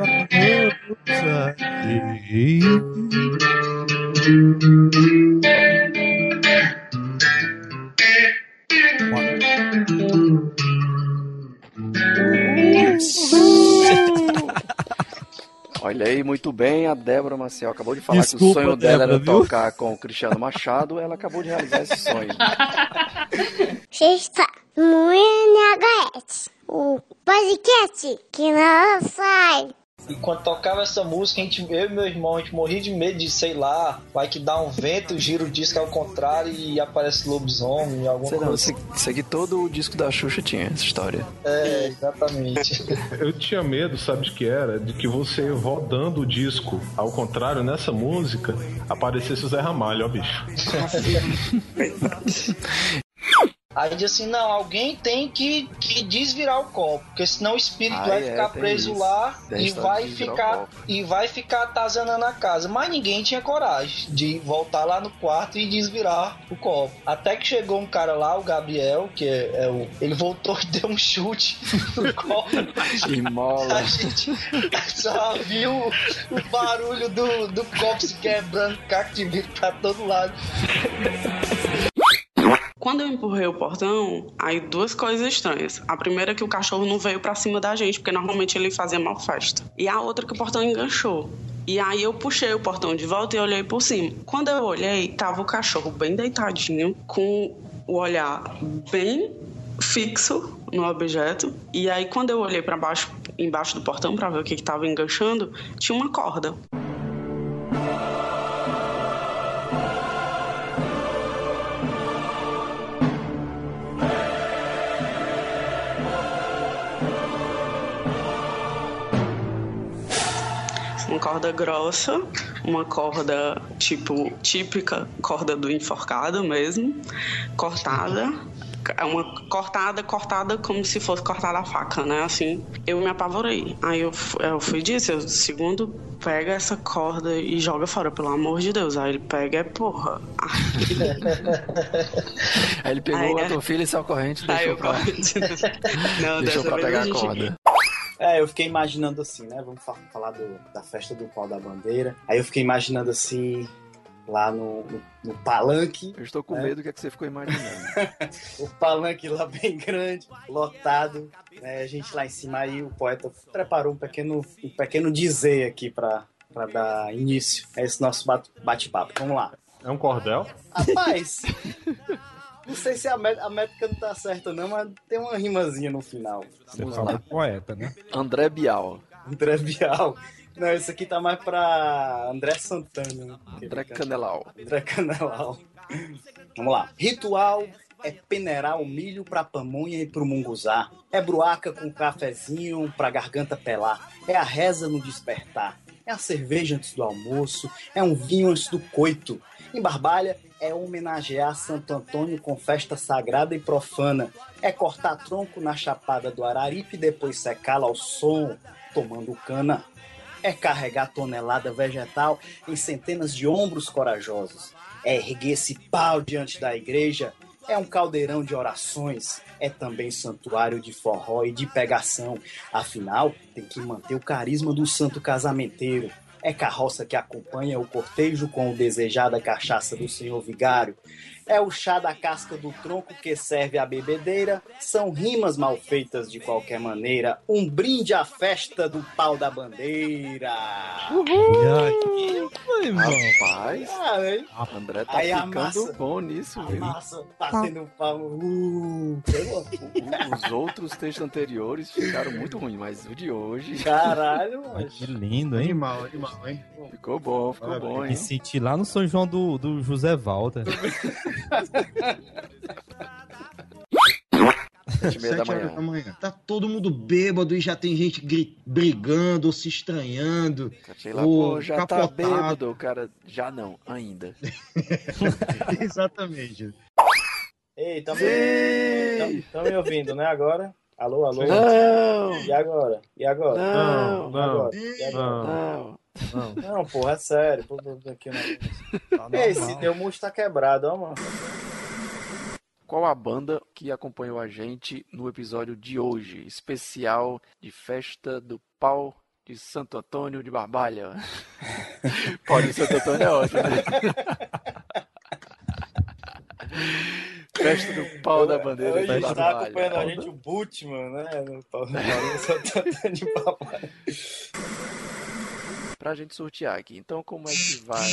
Olha aí, muito bem, a Débora Maciel acabou de falar Desculpa, que o sonho dela Débora, era viu? tocar com o Cristiano Machado, ela acabou de realizar esse sonho. Você está no N H S, o podcast que não sai. E quando tocava essa música, a gente, eu e meu irmão, a gente morria de medo de, sei lá, vai que dá um vento, gira o disco ao contrário e aparece lobisomem, alguma Sei não, coisa. isso, isso aqui todo o disco da Xuxa tinha essa história. É, exatamente. Eu tinha medo, sabe de que era? De que você rodando o disco ao contrário nessa música, aparecesse o Zé Ramalho, ó, bicho. Aí diz assim, não, alguém tem que, que desvirar o copo, porque senão o espírito Ah, vai é, ficar tem preso isso. lá Tem a e história vai de desvirar o ficar copo. e vai ficar atazanando a casa. Mas ninguém tinha coragem de voltar lá no quarto e desvirar o copo. Até que chegou um cara lá, o Gabriel, que é, é o, ele voltou e deu um chute no copo. E mola. A gente só viu o barulho do, do copo se quebrando, caco de vidro pra todo lado. Quando eu empurrei o portão, aí duas coisas estranhas. A primeira é que o cachorro não veio pra cima da gente, porque normalmente ele fazia mal festa. E a outra é que o portão enganchou. E aí eu puxei o portão de volta e olhei por cima. Quando eu olhei, tava o cachorro bem deitadinho, com o olhar bem fixo no objeto. E aí quando eu olhei pra baixo, embaixo do portão pra ver o que que tava enganchando, tinha uma corda. Uma corda grossa, uma corda tipo típica, corda do enforcado mesmo, cortada, é uma cortada, cortada como se fosse cortada a faca, né? Assim, eu me apavorei. Aí eu, eu fui disso, eu, segundo, pega essa corda e joga fora, pelo amor de Deus. Aí ele pega, é porra. Aí ele pegou Aí, a tua filha e saiu corrente e deixou pra, Não, deixou dessa pra vez pegar a a gente- corda. É, eu fiquei imaginando assim, né? Vamos fa- falar do- da festa do pau da bandeira. Aí eu fiquei imaginando assim, lá no, no, no palanque. Eu estou com né? medo do que, é que você ficou imaginando. O palanque lá bem grande, lotado. Né? A gente lá em cima, aí o poeta preparou um pequeno, um pequeno dizer aqui pra, pra dar início a esse nosso bate- bate-papo. Vamos lá. É um cordel? Rapaz, não sei se a, mé- a métrica não tá certa não, mas tem uma rimazinha no final. Você Vamos fala lá. do poeta, né? André Bial. André Bial. Não, isso aqui tá mais pra André Santana. né? André Canelau. André Canelau. Vamos lá. Ritual é peneirar o milho pra pamonha e pro munguzá. É bruaca com cafezinho pra garganta pelar. É a reza no despertar. É a cerveja antes do almoço. É um vinho antes do coito. Em Barbalha é homenagear Santo Antônio com festa sagrada e profana. É cortar tronco na chapada do Araripe e depois secá-lo ao som, tomando cana. É carregar tonelada vegetal em centenas de ombros corajosos. É erguer esse pau diante da igreja. É um caldeirão de orações. É também santuário de forró e de pegação. Afinal, tem que manter o carisma do santo casamenteiro. É carroça que acompanha o cortejo com o desejada cachaça do senhor vigário. É o chá da casca do tronco que serve à bebedeira. São rimas mal feitas de qualquer maneira. Um brinde à festa do pau da bandeira. Uhul! Rapaz, Ah, hein? André tá Aí a ficando massa- bom nisso, viu? Massa, batendo um pau. Uh, pelo- Os outros textos anteriores ficaram muito ruins, mas o de hoje. Caralho, Ai, que lindo, hein? Animal, animal, hein? Ficou bom, ficou bom, Me hein? senti lá no São João do, do José Walter. Sete e meia da Sete horas manhã. da manhã. Tá todo mundo bêbado e já tem gente gri- brigando, ou se estranhando. Sei lá, ou pô, já tá capotado. bêbado, o cara. Já não, ainda. Exatamente. Ei, tá me, Ei! tão, tão me ouvindo, né? Agora? Alô, alô? Não! E agora? E agora? Não, não, Agora? E agora? Não. Não. Não, porra, é sério. Pô, pô, pô, aqui, né? Esse teu murcho tá quebrado, ó, mano. Qual a banda que acompanhou a gente no episódio de hoje, especial de festa do pau de Santo Antônio de Barbalha. Pó de Santo Antônio é ótimo, né? Festa do pau da bandeira. Hoje de está Barbalha. acompanhando a gente o Butman, né? No pau da Santo Antônio de Barbalha. Pra gente sortear aqui. Então, como é que vai?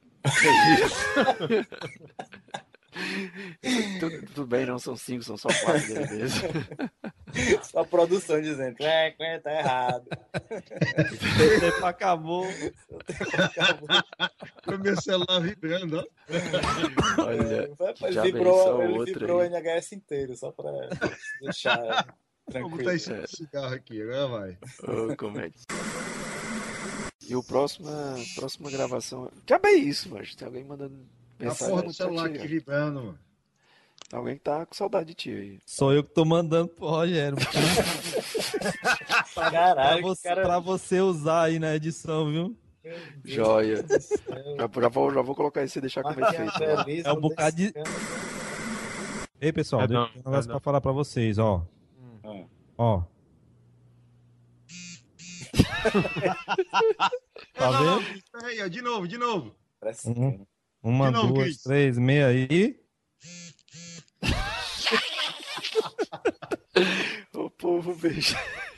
tudo, tudo bem, não são cinco, são só quatro. Beleza. Só a produção dizendo, é, é, tá errado. O tempo acabou. O tempo acabou. O meu celular vibrando, ó. Olha, ele vibrou, ele vibrou o N H S inteiro, só pra deixar tranquilo. Vou botar esse cigarro aqui, né, vai? Ô, comédia. E o próximo, próxima gravação. Já bem isso, mas tem alguém mandando A mensagem. porra do celular aqui vibrando, mano. Alguém que tá com saudade de ti aí. Sou eu que tô mandando pro Rogério. Caralho, pra, você, cara... pra você usar aí na edição, viu? Joia. Já, já, vou, já vou colocar isso e deixar como efeito. Né? É um bocado de... Ei, pessoal, É deixa não, eu ter um negócio é pra falar pra vocês, ó. Hum. Ó. Tá vendo? Aí, ó, de novo, de novo. Um, uma, De novo, duas, Cris. três, meia aí. O povo beija.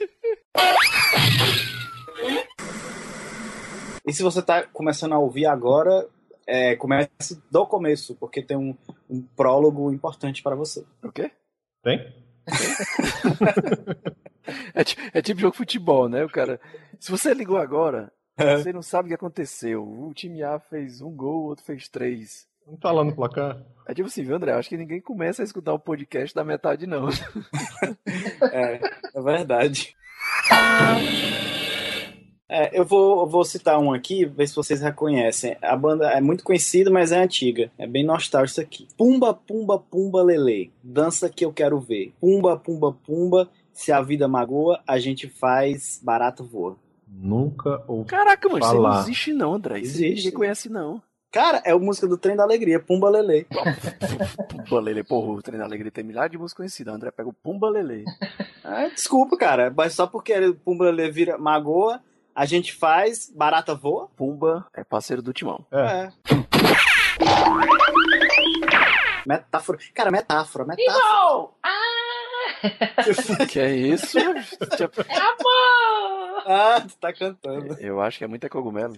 E se você tá começando a ouvir agora, é, comece do começo, porque tem um, um prólogo importante para você. O quê? Tem? É, é tipo jogo de futebol, né? O cara. Se você ligou agora, você não sabe o que aconteceu. O time A fez um gol, o outro fez três. Não tá lá no placar? É tipo assim, viu, André? Acho que ninguém começa a escutar o podcast da metade, não. É, é verdade. É, eu vou, eu vou citar um aqui, ver se vocês reconhecem. A banda é muito conhecida, mas é antiga. É bem nostálgico isso aqui. Pumba, pumba, pumba, lelê. Dança que eu quero ver. Pumba, pumba, pumba. Se a vida magoa, a gente faz barata voa. Nunca ouvi Caraca, mano, isso aí não falar. existe não, André. Isso aí Existe. ninguém conhece não. Cara, é a música do Trem da Alegria, Pumba Lelê. Pumba Lelê, porra, o Trem da Alegria tem milhares de músicas conhecidas. André pega o Pumba Lelê. Ah, desculpa, cara, mas só porque o Pumba Lelê vira magoa, a gente faz barata voa. Pumba é parceiro do Timão. É. Metáfora. Cara, metáfora, metáfora. Igual! Ah! Que é isso? É amor! Ah, tu tá cantando. Eu acho que é muita cogumelo.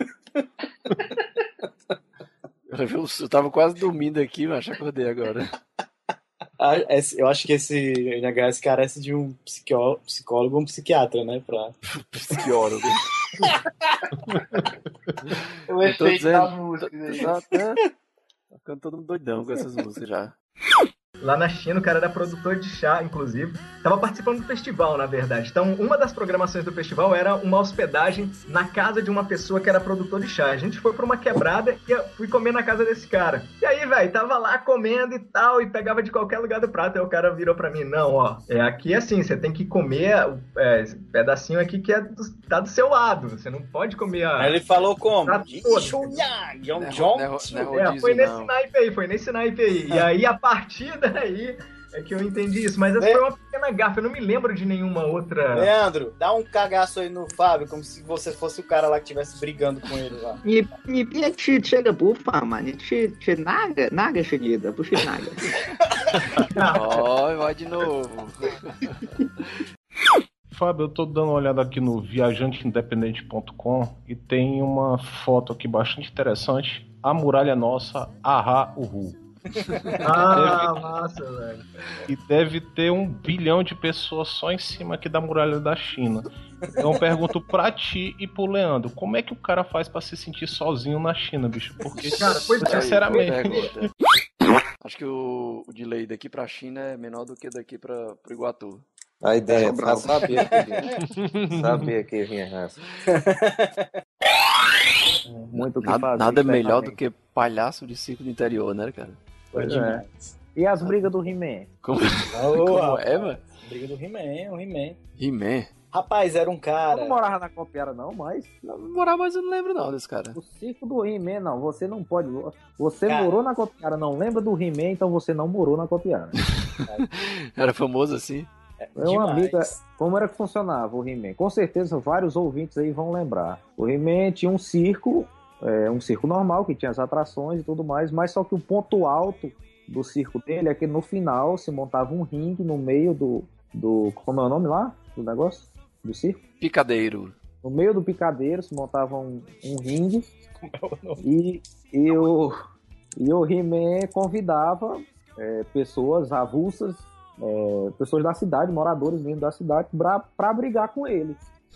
Eu, eu tava quase dormindo aqui, mas acordei agora. Ah, esse- eu acho que esse N H S carece de um psiquió- psicólogo ou um psiquiatra, né? Pra... Psiquiólogo. O Eu tô efeito dizendo, da música. tá, tá, tá ficando todo mundo doidão com essas músicas já. Lá na China, o cara era produtor de chá, inclusive. Tava participando do festival, na verdade. Então, uma das programações do festival era uma hospedagem na casa de uma pessoa que era produtor de chá. A gente foi pra uma quebrada e eu fui comer na casa desse cara. E aí, velho, tava lá comendo e tal, e pegava de qualquer lugar do prato. Aí o cara virou pra mim, não, ó, é aqui assim, você tem que comer é, esse pedacinho aqui que é do, tá do seu lado. Você não pode comer a... Aí ele falou como? Prato todo. John Não é John. ro- não é ro- não é É, rodízio, foi nesse não. naipe aí, foi nesse naipe aí. E aí, a partir daí, é que eu entendi isso. Mas essa É. foi uma pequena gafa, eu não me lembro de nenhuma outra... Leandro, dá um cagaço aí no Fábio, como se você fosse o cara lá que estivesse brigando com ele lá. 你你别吃这个不放嘛，你吃吃那个那个是你的，不是那个。 Ó, vai de novo. Fábio, eu tô dando uma olhada aqui no viajante independente ponto com e tem uma foto aqui bastante interessante. A muralha nossa, ahá, uhu. Ah, massa, velho. E deve ter um bilhão de pessoas só em cima aqui da muralha da China. Então eu pergunto pra ti e pro Leandro, como é que o cara faz pra se sentir sozinho na China, bicho? Porque, Cara, pois é, sinceramente... Pergunta. Acho que o, o delay daqui pra China é menor do que daqui pra, pro Iguatu. A ideia, É, eu sabia que vinha. Sabia que vinha essa. Muito o que Nada, fazer, nada melhor do certamente. que palhaço de circo do interior, né, cara? Pois é. E as brigas do He-Man? Como, Ô, como rapaz, é, mano? Briga do He-Man, o He-Man. He-Man? Rapaz, era um Eu cara... não morava na Copiara não, mas... Não, morar, mas eu não lembro não desse cara. O circo do He-Man, não, você não pode... Você Cara. morou na Copiara, não lembra do He-Man, então você não morou na Copiara. Era famoso assim? Meu Demais. amigo, como era que funcionava o He-Man? Com certeza vários ouvintes aí vão lembrar. O He-Man tinha um circo, é, um circo normal, que tinha as atrações e tudo mais, mas só que o ponto alto do circo dele é que no final se montava um ringue no meio do... do como é o nome lá? Do negócio? Do circo? Picadeiro. No meio do picadeiro se montava um, um ringue e, e, o, e o He-Man convidava é, pessoas avulsas, é, pessoas da cidade, moradores mesmo da cidade, pra, pra brigar com eles.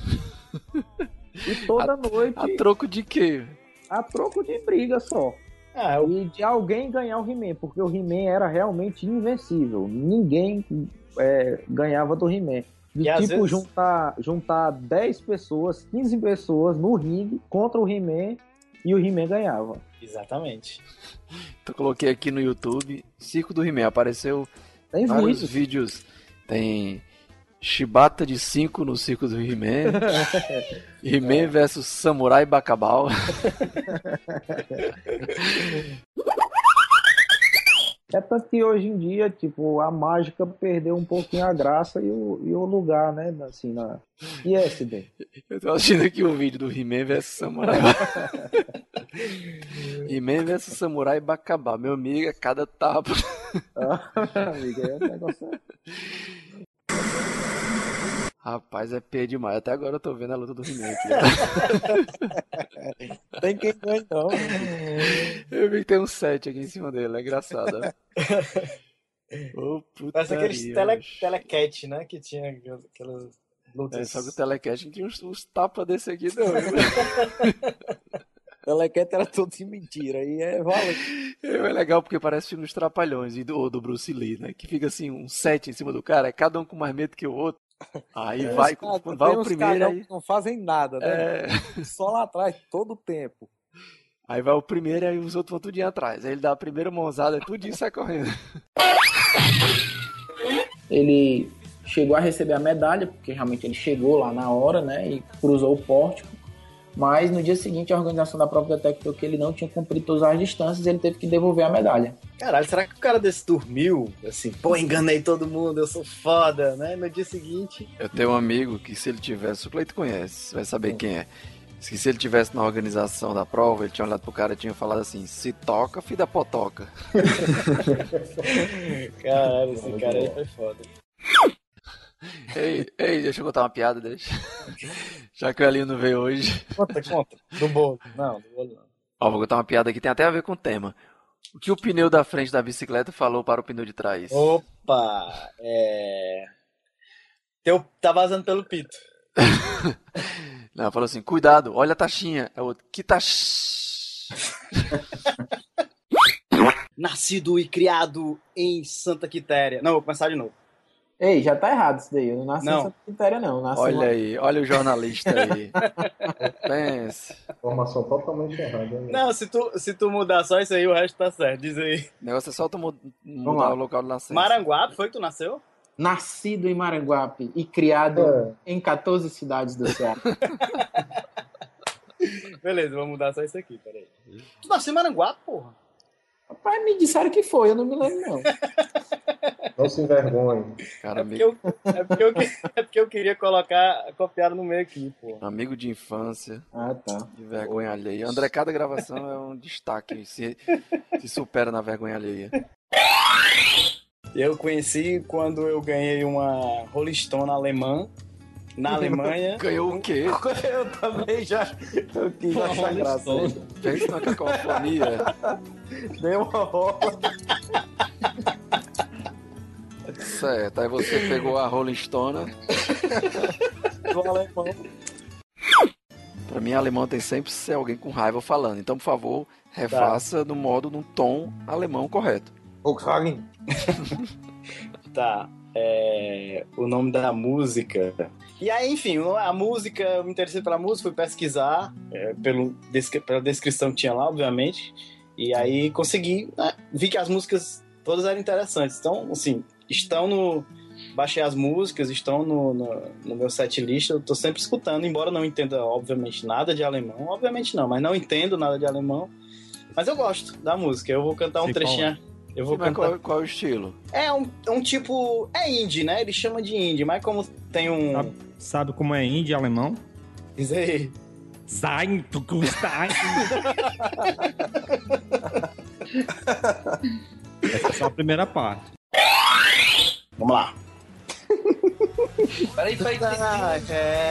E toda a, noite... A troco de quê? A troco de briga só. Ah, eu... E de alguém ganhar o He-Man, porque o He-Man era realmente invencível. Ninguém é, ganhava do He-Man. De E às tipo, vezes- juntar, juntar dez pessoas, quinze pessoas no ringue contra o He-Man e o He-Man ganhava. Exatamente. Então coloquei aqui no YouTube, Circo do He-Man, apareceu Tem vários vídeos. vídeos. Tem chibata de cinco no Circo do He-Man, He-Man versus Samurai Bacabal. É tanto que hoje em dia, tipo, a mágica perdeu um pouquinho a graça e o, e o lugar, né? Assim, na... E esse, bem? Eu tô assistindo aqui o vídeo do He-Man versus Samurai. He-Man versus Samurai Bacabal. Meu amigo, é cada tapa. Ah, amiga, é um negócio... Rapaz, é P demais. Até agora eu tô vendo a luta do He-Man aqui. Tem quem ganha, não. Eu vi que tem um set aqui em cima dele, é engraçado. Ó. Ô, Parece aqueles putaria, tele, bicho. telecat, né? Que tinha aquelas- aquelas lutas. É, só que o Telecast não tinha uns, uns tapas desse aqui, não. Telecat era tudo de mentira. E é vale. É legal porque parece filme dos Trapalhões e do, do Bruce Lee, né? Que fica assim, um set em cima do cara, é cada um com mais medo que o outro. Aí Tem vai, uns caras- quando vai tem o uns primeiro, cagão aí, que não fazem nada, né? É. Só lá atrás, todo o tempo. aí vai o primeiro e aí os outros vão tudinho atrás. Aí ele dá a primeira mãozada e tudinho sai correndo. Ele chegou a receber a medalha, porque realmente ele chegou lá na hora, né, e cruzou o pórtico, mas no dia seguinte a organização da prova detectou que ele não tinha cumprido todas as distâncias e ele teve que devolver a medalha. Caralho, será que o cara desse dormiu? Assim, pô, enganei todo mundo, eu sou foda, né? No dia seguinte... Eu tenho um amigo que se ele tivesse, o Cleito conhece, vai saber quem é. Diz que se ele tivesse na organização da prova, ele tinha olhado pro cara e tinha falado assim, se toca, filho da potoca. Caralho, esse cara aí foi foda. Ei, ei, deixa eu contar uma piada, deixa. Já que o Elinho não veio hoje. Conta, conta. Do bolo. Não, do bolo não. Ó, vou contar uma piada que tem até a ver com o tema. O que o pneu da frente da bicicleta falou para o pneu de trás? Opa, é... Teu, tá vazando pelo pito. Não, falou assim, cuidado, olha a taxinha. É o outro, que taxa? Nascido e criado em Santa Quitéria. Não, vou começar de novo. Ei, já tá errado isso daí, eu não nasci Não. em Santa Quitéria não. Eu nasci Olha lá- aí, olha o jornalista aí. Pense. Informação totalmente errada. Né? Não, se tu, se tu mudar só isso aí, o resto tá certo. Diz aí. O negócio é só tu mu- Vamos mudar lá. o local de nascença. Maranguape, foi que tu nasceu? Nascido em Maranguape e criado em quatorze cidades do Ceará. Beleza, vamos mudar só isso aqui, peraí. Tu nasceu em Maranguape, porra? Rapaz, me disseram que foi, eu não me lembro não. Não se envergonhe. Cara, É porque, eu, é, porque eu, é porque eu queria colocar, copiar no meio aqui, porra. Amigo de infância. Ah, tá. De vergonha alheia. André, cada gravação é um destaque. Se, se supera na vergonha alheia. Eu conheci quando eu ganhei uma Rolling Stone alemã na Alemanha. Ganhou o quê? Eu também já eu quis achar graça. Pensa na cacofonia. Dei uma rola. Certo, aí você pegou a Rolling Stone. Do alemão. Pra mim, alemão tem sempre que ser alguém com raiva falando. Então, por favor, refaça no modo, num tom alemão correto. Volkswagen. Tá. É, o nome da música. E aí, enfim, a música, eu me interessei pela música, fui pesquisar é, pelo, descri- pela descrição que tinha lá, obviamente. E aí consegui, né, vi que as músicas todas eram interessantes. Então, assim, estão no. Baixei as músicas, estão no, no, no meu setlist, eu tô sempre escutando, embora não entenda, obviamente, nada de alemão. Obviamente não, mas não entendo nada de alemão. Mas eu gosto da música. Eu vou cantar um Sei trechinho. qual Eu vou Mas cantar. qual, qual é o estilo? É um, um tipo. É indie, né? Ele chama de indie, mas como tem um. Sabe, sabe como é indie alemão? Diz aí. Sein, tu Stein. Essa é só a primeira parte. Vamos lá. Peraí, peraí, peraí.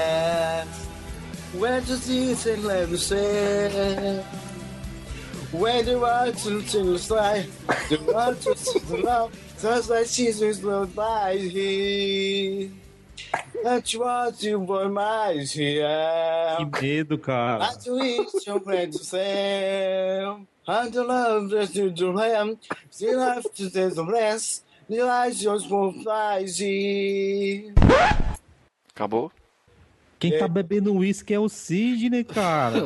Where does this let me say? When the right to the sky, the right to the love, just like Jesus loved by here. That's what you were my here. Que medo, cara. I to eat your bread to say. And the love that you do him, still have to take the rest. The eyes just won't fly. Acabou? Quem tá bebendo uísque é o Sidney, cara.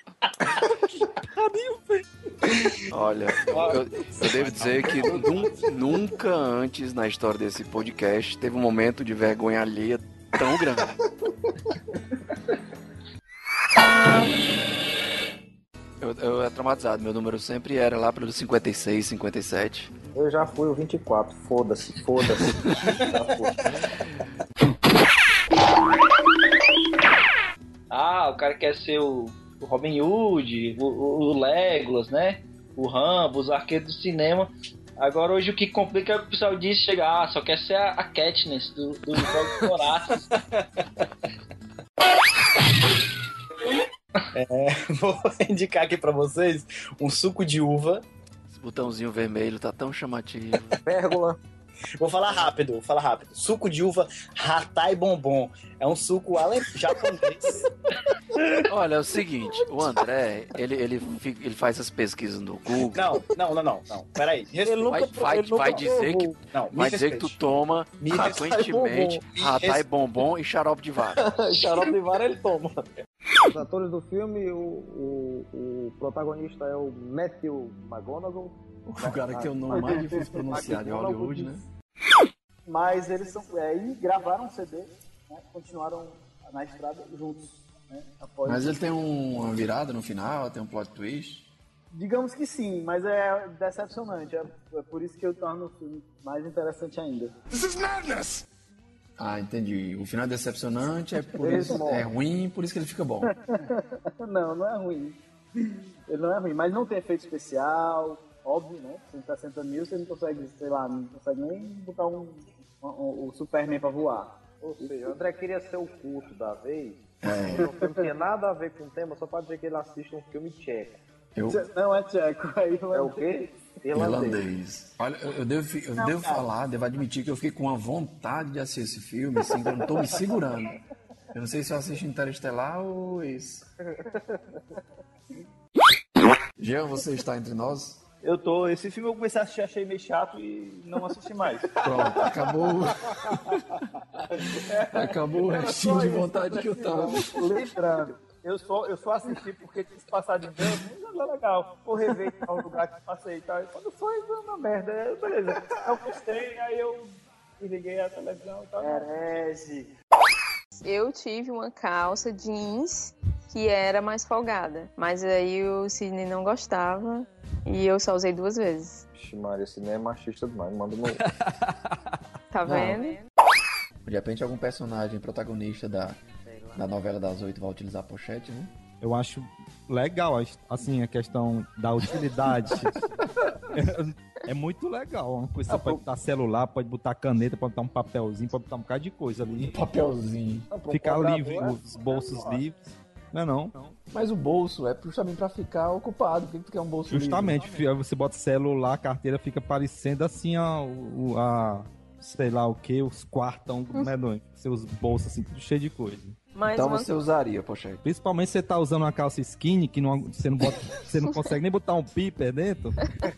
Olha, eu, eu devo dizer que num- nunca antes na história desse podcast teve um momento de vergonha alheia tão grande. Eu, eu era traumatizado, meu número sempre era lá pelos cinquenta e seis, cinquenta e sete. Eu já fui o vinte e quatro, foda-se, foda-se. Já fui. Ah, o cara quer ser o, o Robin Hood, o, o, o Legolas, né? O Rambo, os arqueiros do cinema. Agora hoje o que complica é que o pessoal diz, chega, ah, só quer ser a, a Katniss do, do Jogos Vorazes. É, vou indicar aqui pra vocês um suco de uva. Esse botãozinho vermelho tá tão chamativo. Pérgola. Vou falar rápido, vou falar rápido. Suco de uva Hatay Bombom. É um suco ale... japonês. Olha, é o seguinte, o André, ele, ele, fica- ele faz as pesquisas no Google. Não, não, não, não, não. Peraí. Ele vai, vai, ele nunca vai dizer que, Não, me vai dizer que tu respeite. toma Me frequentemente respeite. Ratai Bombom e xarope de vara. Xarope de vara ele toma. Os atores do filme, o, o, o protagonista é o Matthew McConaughey. O cara que tem o nome mais difícil de pronunciar de Hollywood, né? Mas eles são, é, e gravaram um C D, né, continuaram na estrada juntos. Né, após Mas ele tem um- uma virada no final, tem um plot twist. Digamos que sim, mas é decepcionante. É, é por isso que eu torno o filme mais interessante ainda. This is madness! Ah, entendi. O final é decepcionante, é, por Esse isso, morre. é ruim, por isso que ele fica bom. Não, não é ruim. Ele não é ruim, mas não tem efeito especial, óbvio, né? cento e sessenta mil você não consegue, sei lá, não consegue nem botar um, um, um- o Superman pra voar. Ou seja, o André queria ser o culto da vez. É. O filme não tinha nada a ver com o tema, só pra dizer que ele assiste um filme tcheco. Eu... Não é tcheco, é irlandês. É o quê? Irlandês. Olha, eu, eu devo, fi- eu Não, devo cara. falar, devo admitir que eu fiquei com uma vontade de assistir esse filme, assim, que eu não tô me segurando. Eu não sei se eu assisto Interestelar ou isso. Jean, você está entre nós? Eu tô, esse filme eu comecei a assistir, achei meio chato e não assisti mais. Pronto, acabou. Acabou o restinho de vontade que eu tava. Lembrando, eu só, eu só assisti porque tinha se passado em Dublin, mas é legal. Vou rever o lugar que passei e tal. E quando foi, foi uma merda. É, beleza. Eu gostei, aí eu desliguei a televisão e tal. Herege. Eu tive uma calça jeans que era mais folgada, mas aí o Sidney não gostava e eu só usei duas vezes. Vixe, Maria, esse nem é machista demais. Manda no. Tá vendo? De repente algum personagem protagonista da, da novela das oito vai utilizar a pochete, né? Eu acho legal, assim, a questão da utilidade. é, é muito legal. Uma coisa, você pode botar celular, pode botar caneta, pode botar um papelzinho, pode botar um bocado de coisa ali. Um papelzinho. Ficar livre, os bolsos livres. Não é não? Mas o bolso é justamente pra ficar ocupado. Por que tu quer um bolso Justamente, livre? fi- você bota celular, a carteira fica parecendo assim a, o- a sei lá o que, os quartão medonhos. Seus bolsos assim, tudo cheio de coisa. Mas Então uma- você usaria, pochete. Principalmente se você tá usando uma calça skinny, que não, você, não bota, você não consegue nem botar um piper dentro.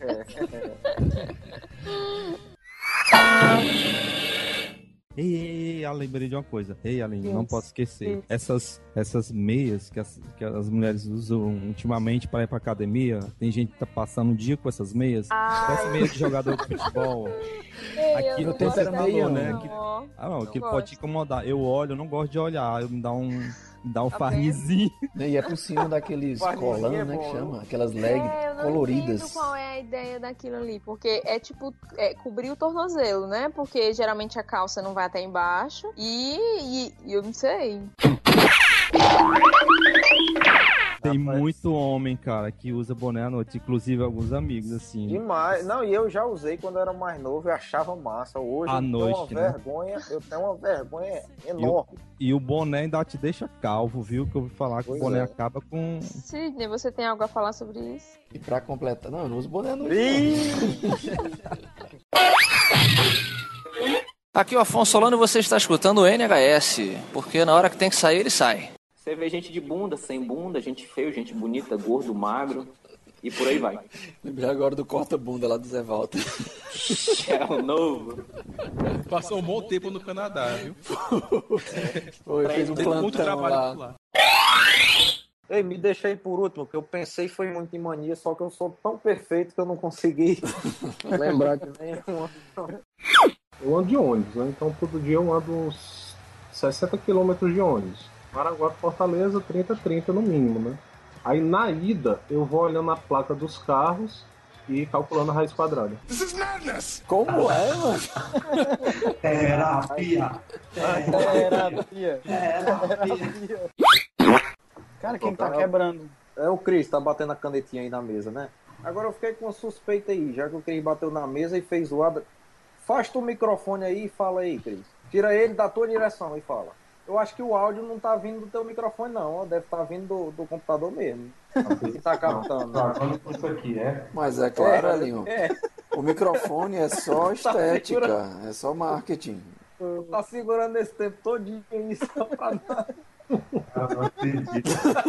Ei, ei, ei, ah, lembrei de uma coisa. Ei, Aline, não Isso, posso esquecer. isso. Essas, essas meias que as, que as mulheres usam ultimamente para ir pra academia, tem gente que tá passando um dia com essas meias. Ai. Essa meia de jogador de futebol. Ei, Aquilo eu tem não essa gosto meia, dessa né? não. Que- ah, não, Não aquilo gosto. pode te incomodar. Eu olho, eu não gosto de olhar. Eu me dá um, Dá um Tá farnizinho. E é por cima daqueles Farnizinho colãs, é né, bom, que viu? chama? Aquelas legs É, eu não coloridas. entendo qual é a ideia daquilo ali, porque é tipo, é, cobrir o tornozelo, né? Porque geralmente a calça não vai até embaixo e, e, e eu não sei. Tem muito homem, cara, que usa boné à noite, inclusive alguns amigos, assim. Demais. Não, e eu já usei quando eu era mais novo e achava massa. Hoje À eu noite, tenho né? uma vergonha, eu tenho uma vergonha E o, enorme. e o boné ainda te deixa calvo, viu? Que eu ouvi falar que Pois o boné é. acaba com... Sidney, você tem algo a falar sobre isso? E pra completar... Não, eu não uso boné não. Aqui é o Afonso Solano e você está escutando o N H S, porque na hora que tem que sair, ele sai. Você vê gente de bunda, sem bunda, gente feio, gente bonita, gordo, magro e por aí vai. Lembrei agora do corta-bunda lá do Zé Walter. É o novo. Passou um bom tempo no Canadá, viu? Foi, fez um Tem muito plantão trabalho lá. por lá. Ei, me deixa aí por último, que eu pensei foi muito em mania, só que eu sou tão perfeito que eu não consegui lembrar de nenhuma. Eu ando de ônibus, né? Então todo dia eu ando uns sessenta quilômetros de ônibus. Paraguai, Fortaleza, trinta, trinta no mínimo, né? Aí na ida, eu vou olhando a placa dos carros e calculando a raiz quadrada. Como é, mano? Terapia. Terapia. Terapia. Cara, quem tá quebrando? É o Cris, tá batendo a canetinha aí na mesa, né? Agora eu fiquei com uma suspeita aí, já que o Cris bateu na mesa e fez zoada. Afasta o microfone aí e fala aí, Cris. Tira ele da tua direção e fala. Eu acho que o áudio não tá vindo do teu microfone, não. Ó. Deve estar tá vindo do, do computador mesmo. Que tá captando. Tá, quando for isso aqui, é? Mas é claro, É, Alinho. é. O microfone é só Tá estética, segurando. é só marketing. Tá segurando esse tempo todinho aí só pra nada. Ah, não acredito.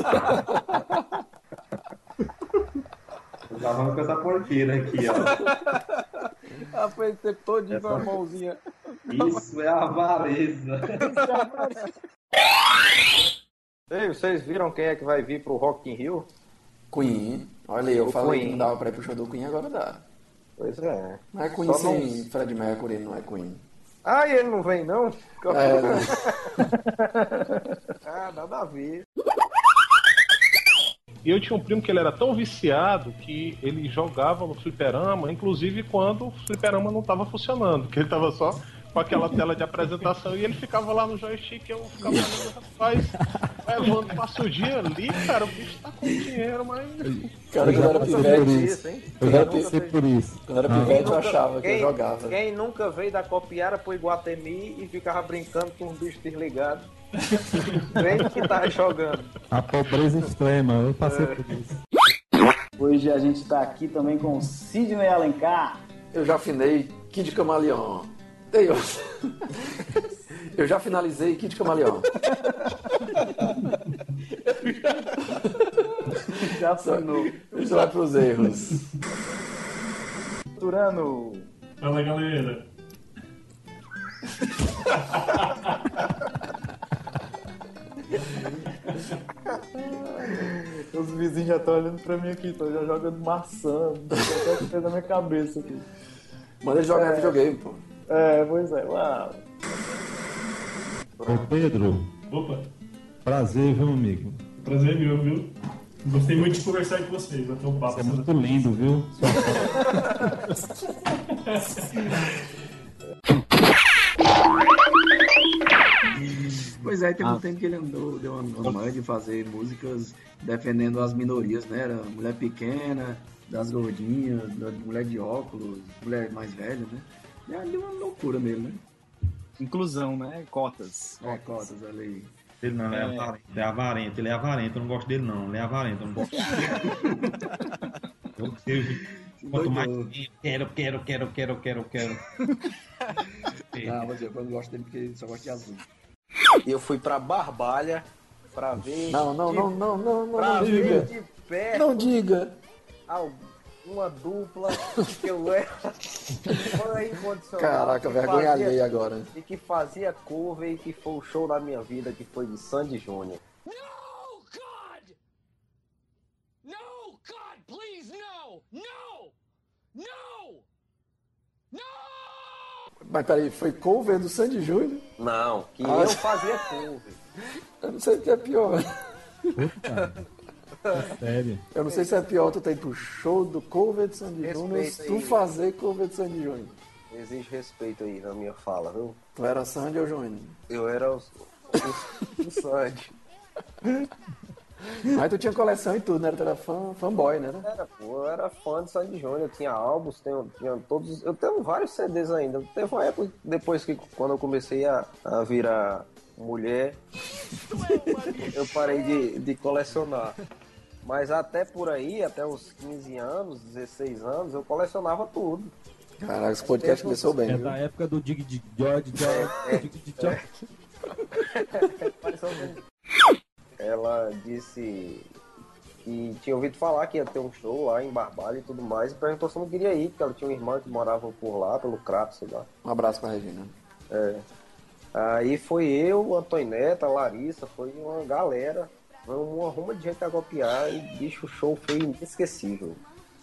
Eu tava com essa porqueira aqui, ó. Ah, foi esse tempo todinho com a Essa- mãozinha. Isso é avareza. Ei, vocês viram quem é que vai vir pro Rock in Rio? Queen. Olha aí, eu O falei Queen. que não dava pra ir pro show do Queen, agora dá. Pois é. Não é Queen Só não- sem Fred Mercury, ele não é Queen. Ah, e ele não vem, não? É, né? Ah, nada a ver. E eu tinha um primo que ele era tão viciado que ele jogava no fliperama, inclusive quando o fliperama não estava funcionando, que ele estava só com aquela tela de apresentação e ele ficava lá no joystick, eu ficava olhando, rapaz, levando, passa o dia ali, cara, o bicho tá com dinheiro, mas... Cara, quando eu era pivete, hein? eu já passei por isso. Quando eu era pivete, eu achava que eu quem, jogava. Quem nunca veio da Copiara pro Iguatemi e ficava brincando com os bichos desligados? Crente que tava jogando. A pobreza extrema, eu passei por isso. Hoje a gente tá aqui também com o Sidney Alencar. Eu já afinei Kid Camaleão. Tem outro. Eu já finalizei Kid Camaleão. Já assinou. Isso vai pros erros. Turano. Fala, galera. Os vizinhos já estão olhando pra mim aqui, estão já jogando maçã, qualquer coisa na minha cabeça aqui. Manda ele jogar É. videogame, pô. É, pois é, uau. Ô Pedro, Opa, prazer, viu, amigo? prazer é meu, viu? Gostei muito de conversar com vocês, até um papo. Você é muito lindo, viu? Pois é, teve Ah. um tempo que ele andou, deu uma, uma mãe de fazer músicas defendendo as minorias, né? Era mulher pequena, das gordinhas, da mulher de óculos, mulher mais velha, né? E aí deu uma loucura nele, né? Inclusão, né? Cotas. É, cotas ali. Ele não, ele é, É. avarento, é avarento, ele é avarento, eu não gosto dele não, ele é avarento, eu não gosto dele. Eu, quanto mais quero, quero, quero, quero, quero, quero. Não, mas eu não gosto dele porque ele só gosta de azul. Eu fui pra Barbalha pra ver. Não, não, de- não, não, não, não, pra não ver diga. de perto Não diga. uma dupla que eu era fã incondicional. Caraca, que vergonha fazia- alheia agora. E que fazia cover e que foi o show da minha vida, que foi de Sandy Júnior. Mas peraí, foi cover do Sandy Júnior? Não, que Ah, eu fazia cover. Eu não sei o que é pior. Puta, é sério. Eu não sei se é pior tu ter ido pro show do cover de Sandy Júnior ou se tu aí. fazer cover de Sandy Júnior. Exige respeito aí na minha fala, viu? Tu era Sandy ou Júnior? Eu era o, o, o Sandy. Mas tu tinha coleção e tudo, né? Tu era fã, fanboy, né? Era, pô, eu era fã de Sandy Júnior, eu tinha álbuns, tenho, tinha todos. Eu tenho vários C Ds ainda. Teve uma época depois que quando eu comecei a, a virar mulher, eu parei de, de colecionar. Mas até por aí, até os quinze anos, dezesseis anos, eu colecionava tudo. Caraca, esse podcast começou bem. É viu? da época do Dig Dig George, George, É, Dig Dig George. Ela disse que tinha ouvido falar que ia ter um show lá em Barbalha e tudo mais, e perguntou se eu não queria ir, porque ela tinha uma irmã que morava por lá, pelo Crato, sei lá. Um abraço pra Regina. É. Aí foi eu, a Antoineta, a Larissa, foi uma galera, foi uma ruma de gente a copiar, e bicho, o show foi inesquecível.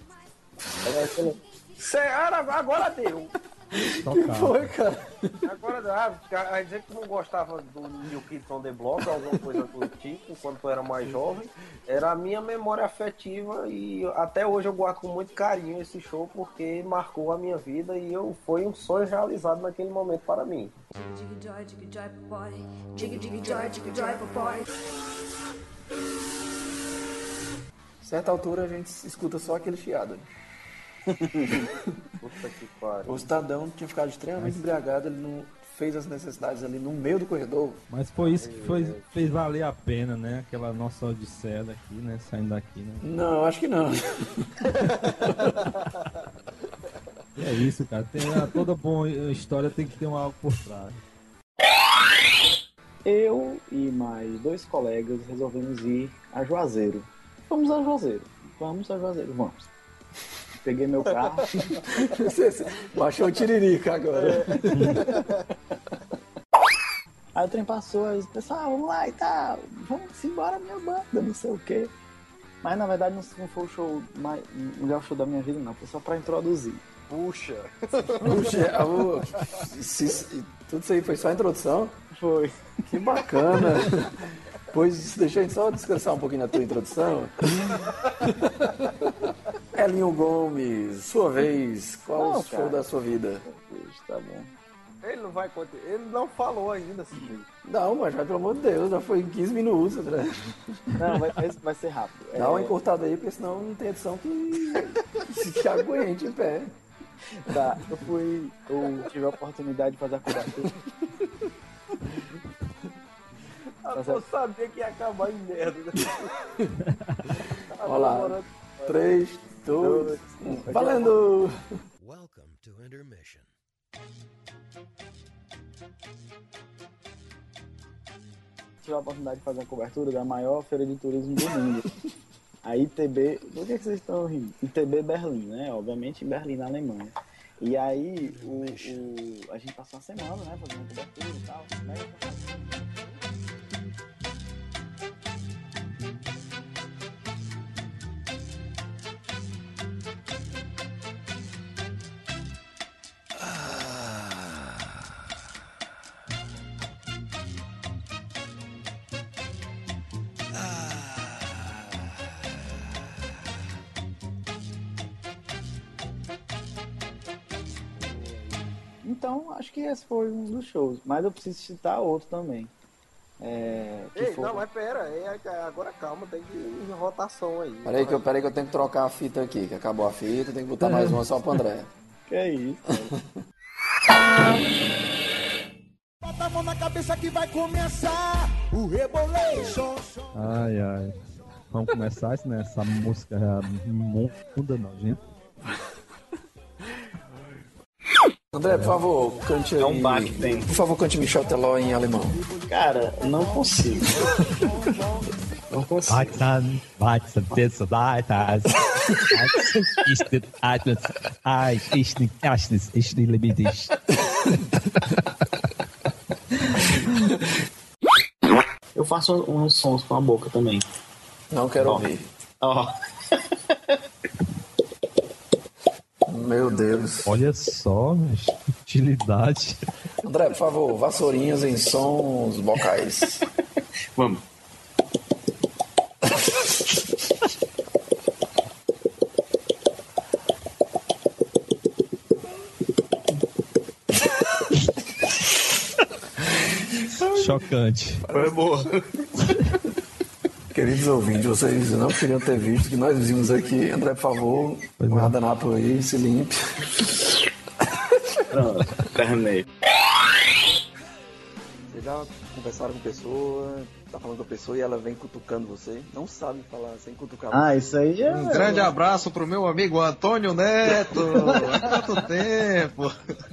Senhora, agora deu! O que foi, cara? Agora dá, a dizer que tu não gostava do New Kids on the Block, alguma coisa do tipo, quando tu era mais jovem, era a minha memória afetiva e até hoje eu guardo com muito carinho esse show porque marcou a minha vida e eu, foi um sonho realizado naquele momento para mim. Certa altura a gente escuta só aquele chiado. Puta que pariu. O Estadão tinha ficado extremamente embriagado, ele não fez as necessidades ali no meio do corredor. Mas foi isso que foi, fez valer a pena, né? Aquela nossa odisseia daqui, né? Saindo daqui, né? Não, acho que não. E é isso, cara. Tem, a, toda boa história tem que ter um algo por trás. Eu e mais dois colegas resolvemos ir a Juazeiro. Vamos a Juazeiro. Vamos a Juazeiro, vamos. Peguei meu carro. Baixou o tiririca agora. Aí o trem passou, aí pessoal, vamos lá e tal. Vamos embora minha banda, não sei o quê. Mas na verdade não foi o show mais, o melhor show da minha vida, não. Foi só pra introduzir. Puxa! Puxa, o, se, se, tudo isso aí foi só a introdução? Foi. Que bacana. Pois deixa eu só descansar um pouquinho na tua introdução. Elinho Gomes, sua vez, qual Não, o show cara. da sua vida? Tá bom. Ele não vai contar, ele não falou ainda, assim. Não, mas vai, pelo amor de Deus, já foi em quinze minutos, André. Não, vai, vai ser rápido. Dá uma encurtada aí, porque senão não tem edição que, que aguente em pé. Tá, eu fui, eu tive a oportunidade de fazer a cobertura. Eu sabia que ia acabar em merda. Olha lá, três, dois, um, valendo! Welcome to intermission. Tive a oportunidade de fazer a cobertura da maior feira de turismo do mundo. A I T B, por que, que vocês estão rindo? I T B Berlim, né? Obviamente em Berlim, na Alemanha. E aí, o, o, a gente passou uma semana, né? Fazendo cobertura e tal. Né? Então, acho que esse foi um dos shows. Mas eu preciso citar outro também. É, que Ei, foi... não, mas pera, é, agora calma, tem que ir em rotação aí. Peraí que, eu, peraí que eu tenho que trocar a fita aqui, que acabou a fita, tem que botar mais uma só pro André. Que é isso? Bota a mão na cabeça que vai começar o Rebolation. Ai, ai. Vamos começar isso, né? Essa música imunda, nojenta. André, por favor, cante aí. É um baque, tem. Por favor, cante Michel Teló em alemão. Cara, não consigo. Não consigo. Weizen, Weizen, Pizza, Weizen. Ist nicht Atlas. Ai, ist nicht Erstens, ist nicht Limites. Eu faço uns sons com a boca também. Não quero Ó. ouvir. Ó. Meu Deus. Olha só, Utilidade. André, por favor, vassourinhas em sons vocais. Vamos. Chocante. Foi boa. Queridos ouvintes, vocês não queriam ter visto que nós vimos aqui. André, por favor, guardanapo aí, se limpe. Pronto, terminei. Vocês já conversaram com a pessoa, tá falando com a pessoa e ela vem cutucando você? Não sabe falar sem cutucar você. Ah, isso aí é... Um grande abraço pro meu amigo Antônio Neto. Há quanto tempo?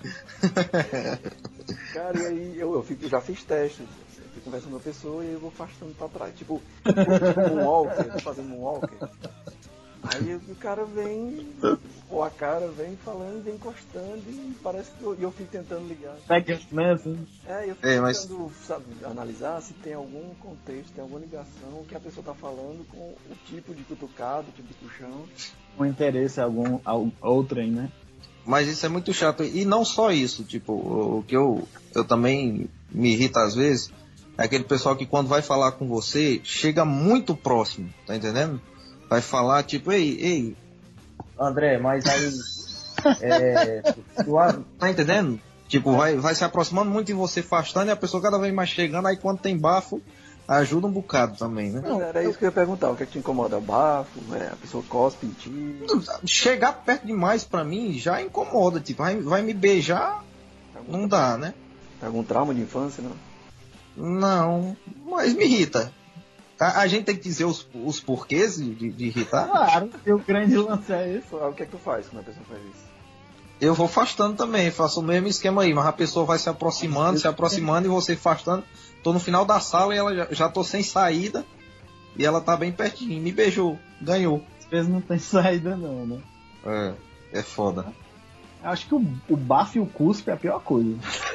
Cara, e aí eu, eu, fico, eu já fiz testes. Eu fico conversando com a pessoa e eu vou afastando pra trás. Tipo, tipo um walker, eu tô fazendo um walker. Aí o cara vem, ou a cara vem falando, vem encostando e parece que eu, eu fico tentando ligar. É, eu fico é, mas... tentando, sabe, analisar se tem algum contexto, tem alguma ligação que a pessoa tá falando com o tipo de cutucado, o tipo de puxão. Um interesse, algum, algum outro aí, né? Mas isso é muito chato. E não só isso, tipo, o que eu, eu também me irrita às vezes é aquele pessoal que quando vai falar com você, chega muito próximo, tá entendendo? Vai falar tipo, ei, ei, André, mas aí, é, tu, tá entendendo? Tipo, vai, vai se aproximando muito de você, afastando, e a pessoa cada vez mais chegando, aí quando tem bafo, ajuda um bocado também, né? Não, era isso que eu ia perguntar, o que é que te incomoda? O bafo, é, a pessoa cospe em ti? Chegar perto demais pra mim já incomoda, tipo, vai, vai me beijar, não dá, né? Tem algum trauma de infância, não? Não, mas me irrita. A, a gente tem que dizer os, os porquês de, de irritar? Claro, o grande lance é isso. O que é que tu faz quando a pessoa faz isso? Eu vou afastando também, faço o mesmo esquema aí, mas a pessoa vai se aproximando, se aproximando e você afastando. Tô no final da sala e ela já, já tô sem saída e ela tá bem pertinho, me beijou, ganhou. Às vezes não tem saída não, né? É, é foda. Acho que o, o bafo e o cuspe é a pior coisa.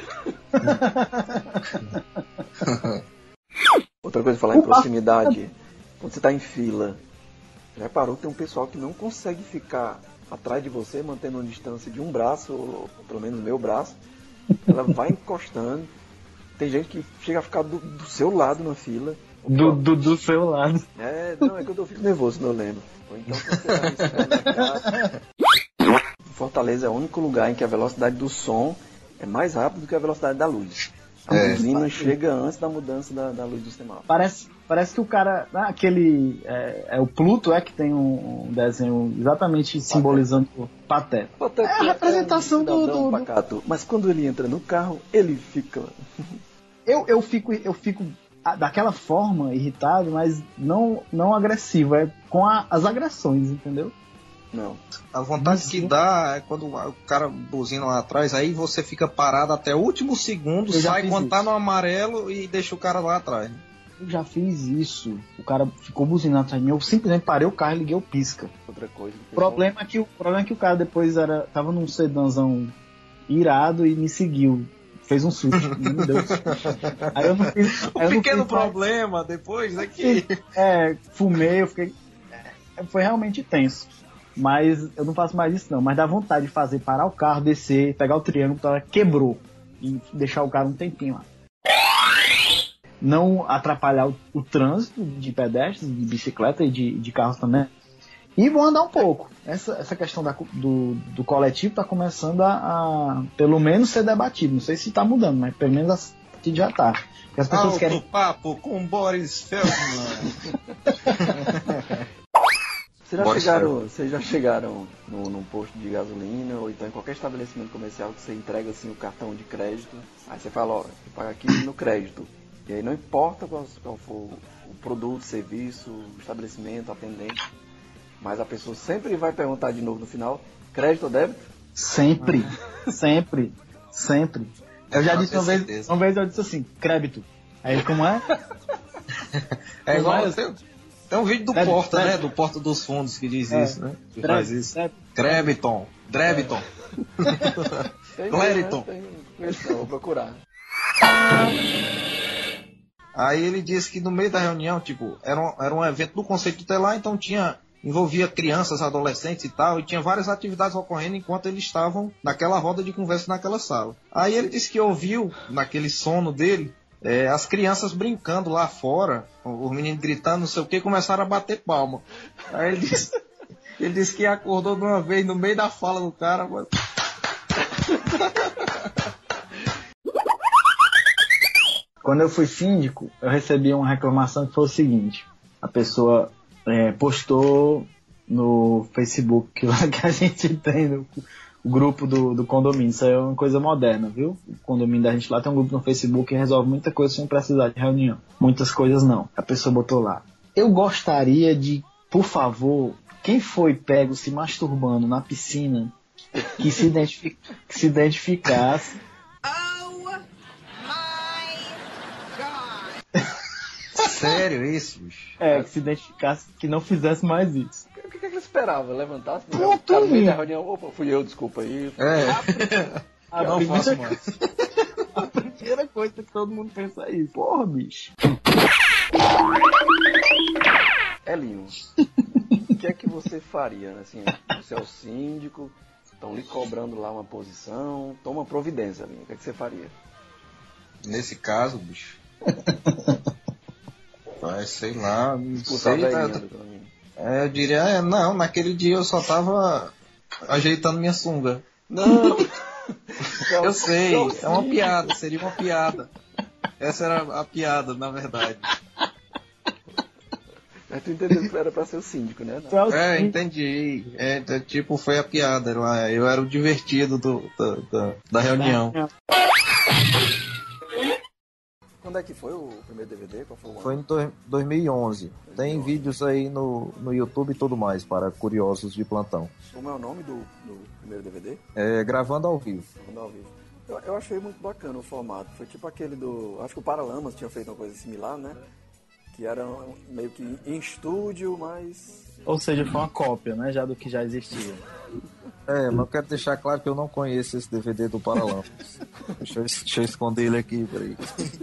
Outra coisa, falar em proximidade, quando você tá em fila, já reparou que tem um pessoal que não consegue ficar atrás de você, mantendo uma distância de um braço, ou pelo menos meu braço, ela vai encostando. Tem gente que chega a ficar do, do seu lado na fila. Do, do, do seu lado. É, não, é que eu fico nervoso, não lembro. Ou então você vai esperando na casa. Fortaleza é o único lugar em que a velocidade do som é mais rápida do que a velocidade da luz. A É. buzina chega antes da mudança da, da luz do semáforo. Parece, parece que o cara. Ah, aquele. É, é o Pluto, é que tem um, um desenho exatamente simbolizando o Pateta. Pateta É a representação um do, cidadão do, do. pacato. Mas quando ele entra no carro, ele fica. Eu, eu fico, eu fico ah, daquela forma irritado, mas não, não agressivo. É com a- as agressões, entendeu? Não. A vontade que dá é quando o cara buzina lá atrás, aí você fica parado até o último segundo, Eu já sai fiz quando isso. tá no amarelo e deixa o cara lá atrás. Eu já fiz isso. O cara ficou buzinando atrás de mim. Eu simplesmente parei o carro e liguei o pisca. Outra coisa. O problema é que o problema é que o cara depois era tava num sedanzão irado e me seguiu. Fez um susto. Meu Deus. Aí eu não fiz. O aí eu não pequeno fiz mais- problema depois é que. É, fumei, eu fiquei. é, Foi realmente tenso. Mas eu não faço mais isso não. Mas dá vontade de fazer, parar o carro, descer, pegar o triângulo, então ela quebrou. E deixar o cara um tempinho lá. Não atrapalhar o, o trânsito de pedestres, de bicicleta e de, de carros também. E vou andar um pouco. Essa, essa questão da, do, do coletivo está começando a, a, pelo menos, ser debatido. Não sei se está mudando, mas pelo menos a partir já está. Porque as pessoas Alto querem. papo com Boris Feldman. Vocês já Boris chegaram, Feldman. vocês já chegaram no, num posto de gasolina ou então em qualquer estabelecimento comercial que você entrega assim, o cartão de crédito, aí você fala, ó, você paga aqui no crédito. E aí não importa qual, qual for o produto, serviço, o estabelecimento, atendente, mas a pessoa sempre vai perguntar de novo no final, crédito ou débito? Sempre, sempre, sempre. Eu já Ah, disse uma com vez, certeza. uma vez eu disse assim, crédito. Aí ele, como é? É igual. Como é? Tem, tem um vídeo do Débito, Porta, débito. né? Do Porta dos Fundos que diz É. isso, né? Que Débito, faz isso. débito. Crebiton, Drebiton. Tem, Clériton. né? Tem, tem, vou procurar. Aí ele disse que no meio da reunião, tipo, era um, era um evento do Conceito Tutelar, então tinha envolvia crianças, adolescentes e tal, e tinha várias atividades ocorrendo enquanto eles estavam naquela roda de conversa naquela sala. Aí ele disse que ouviu, naquele sono dele, é, as crianças brincando lá fora, os meninos gritando, não sei o que, começaram a bater palma. Aí ele disse, ele disse que acordou de uma vez no meio da fala do cara, mas... Quando eu fui síndico, eu recebi uma reclamação que foi o seguinte: a pessoa é, postou no Facebook lá que a gente tem no o grupo do, do condomínio. Isso aí é uma coisa moderna, viu? O condomínio da gente lá tem um grupo no Facebook que resolve muita coisa sem precisar de reunião. Muitas coisas não. A pessoa botou lá: eu gostaria de, por favor, quem foi pego se masturbando na piscina, que se, identific, que se identificasse. Sério isso, bicho? É, que se identificasse, que não fizesse mais isso. O que, que ele esperava? Levantasse? Pô, cara, no meio da reunião, opa, fui eu, desculpa aí. É. A, não primeira... faço mais. A primeira coisa que todo mundo pensa é isso. Porra, bicho. Elinho, o que é que você faria? Assim, você é o síndico, estão lhe cobrando lá uma posição, toma providência, Elinho. O que é que você faria? Nesse caso, bicho... Mas sei lá, não Expulsar sei, a tá, é, eu diria, é, não, naquele dia eu só tava ajeitando minha sunga. Não! Eu sei, é uma piada, seria uma piada. Essa era a piada, na verdade. Mas tu entendeu que era pra ser o síndico, né? Não. É, entendi. É, tipo, foi a piada lá. Eu era o divertido do, do, do, da reunião. Quando é que foi o primeiro D V D? Qual foi o ano? Foi em do, dois mil e onze. Tem vídeos aí no, no YouTube e tudo mais, para curiosos de plantão. Como é o nome do, do primeiro D V D? É, Gravando ao Vivo. Gravando ao Vivo. Eu, eu achei muito bacana o formato. Foi tipo aquele do... Acho que o Paralamas tinha feito uma coisa similar, né? Que era meio que em estúdio, mas... Ou seja, foi uma cópia, né? Já do que já existia. É, mas eu quero deixar claro que eu não conheço esse D V D do Paralamas. deixa, eu, deixa eu esconder ele aqui, peraí.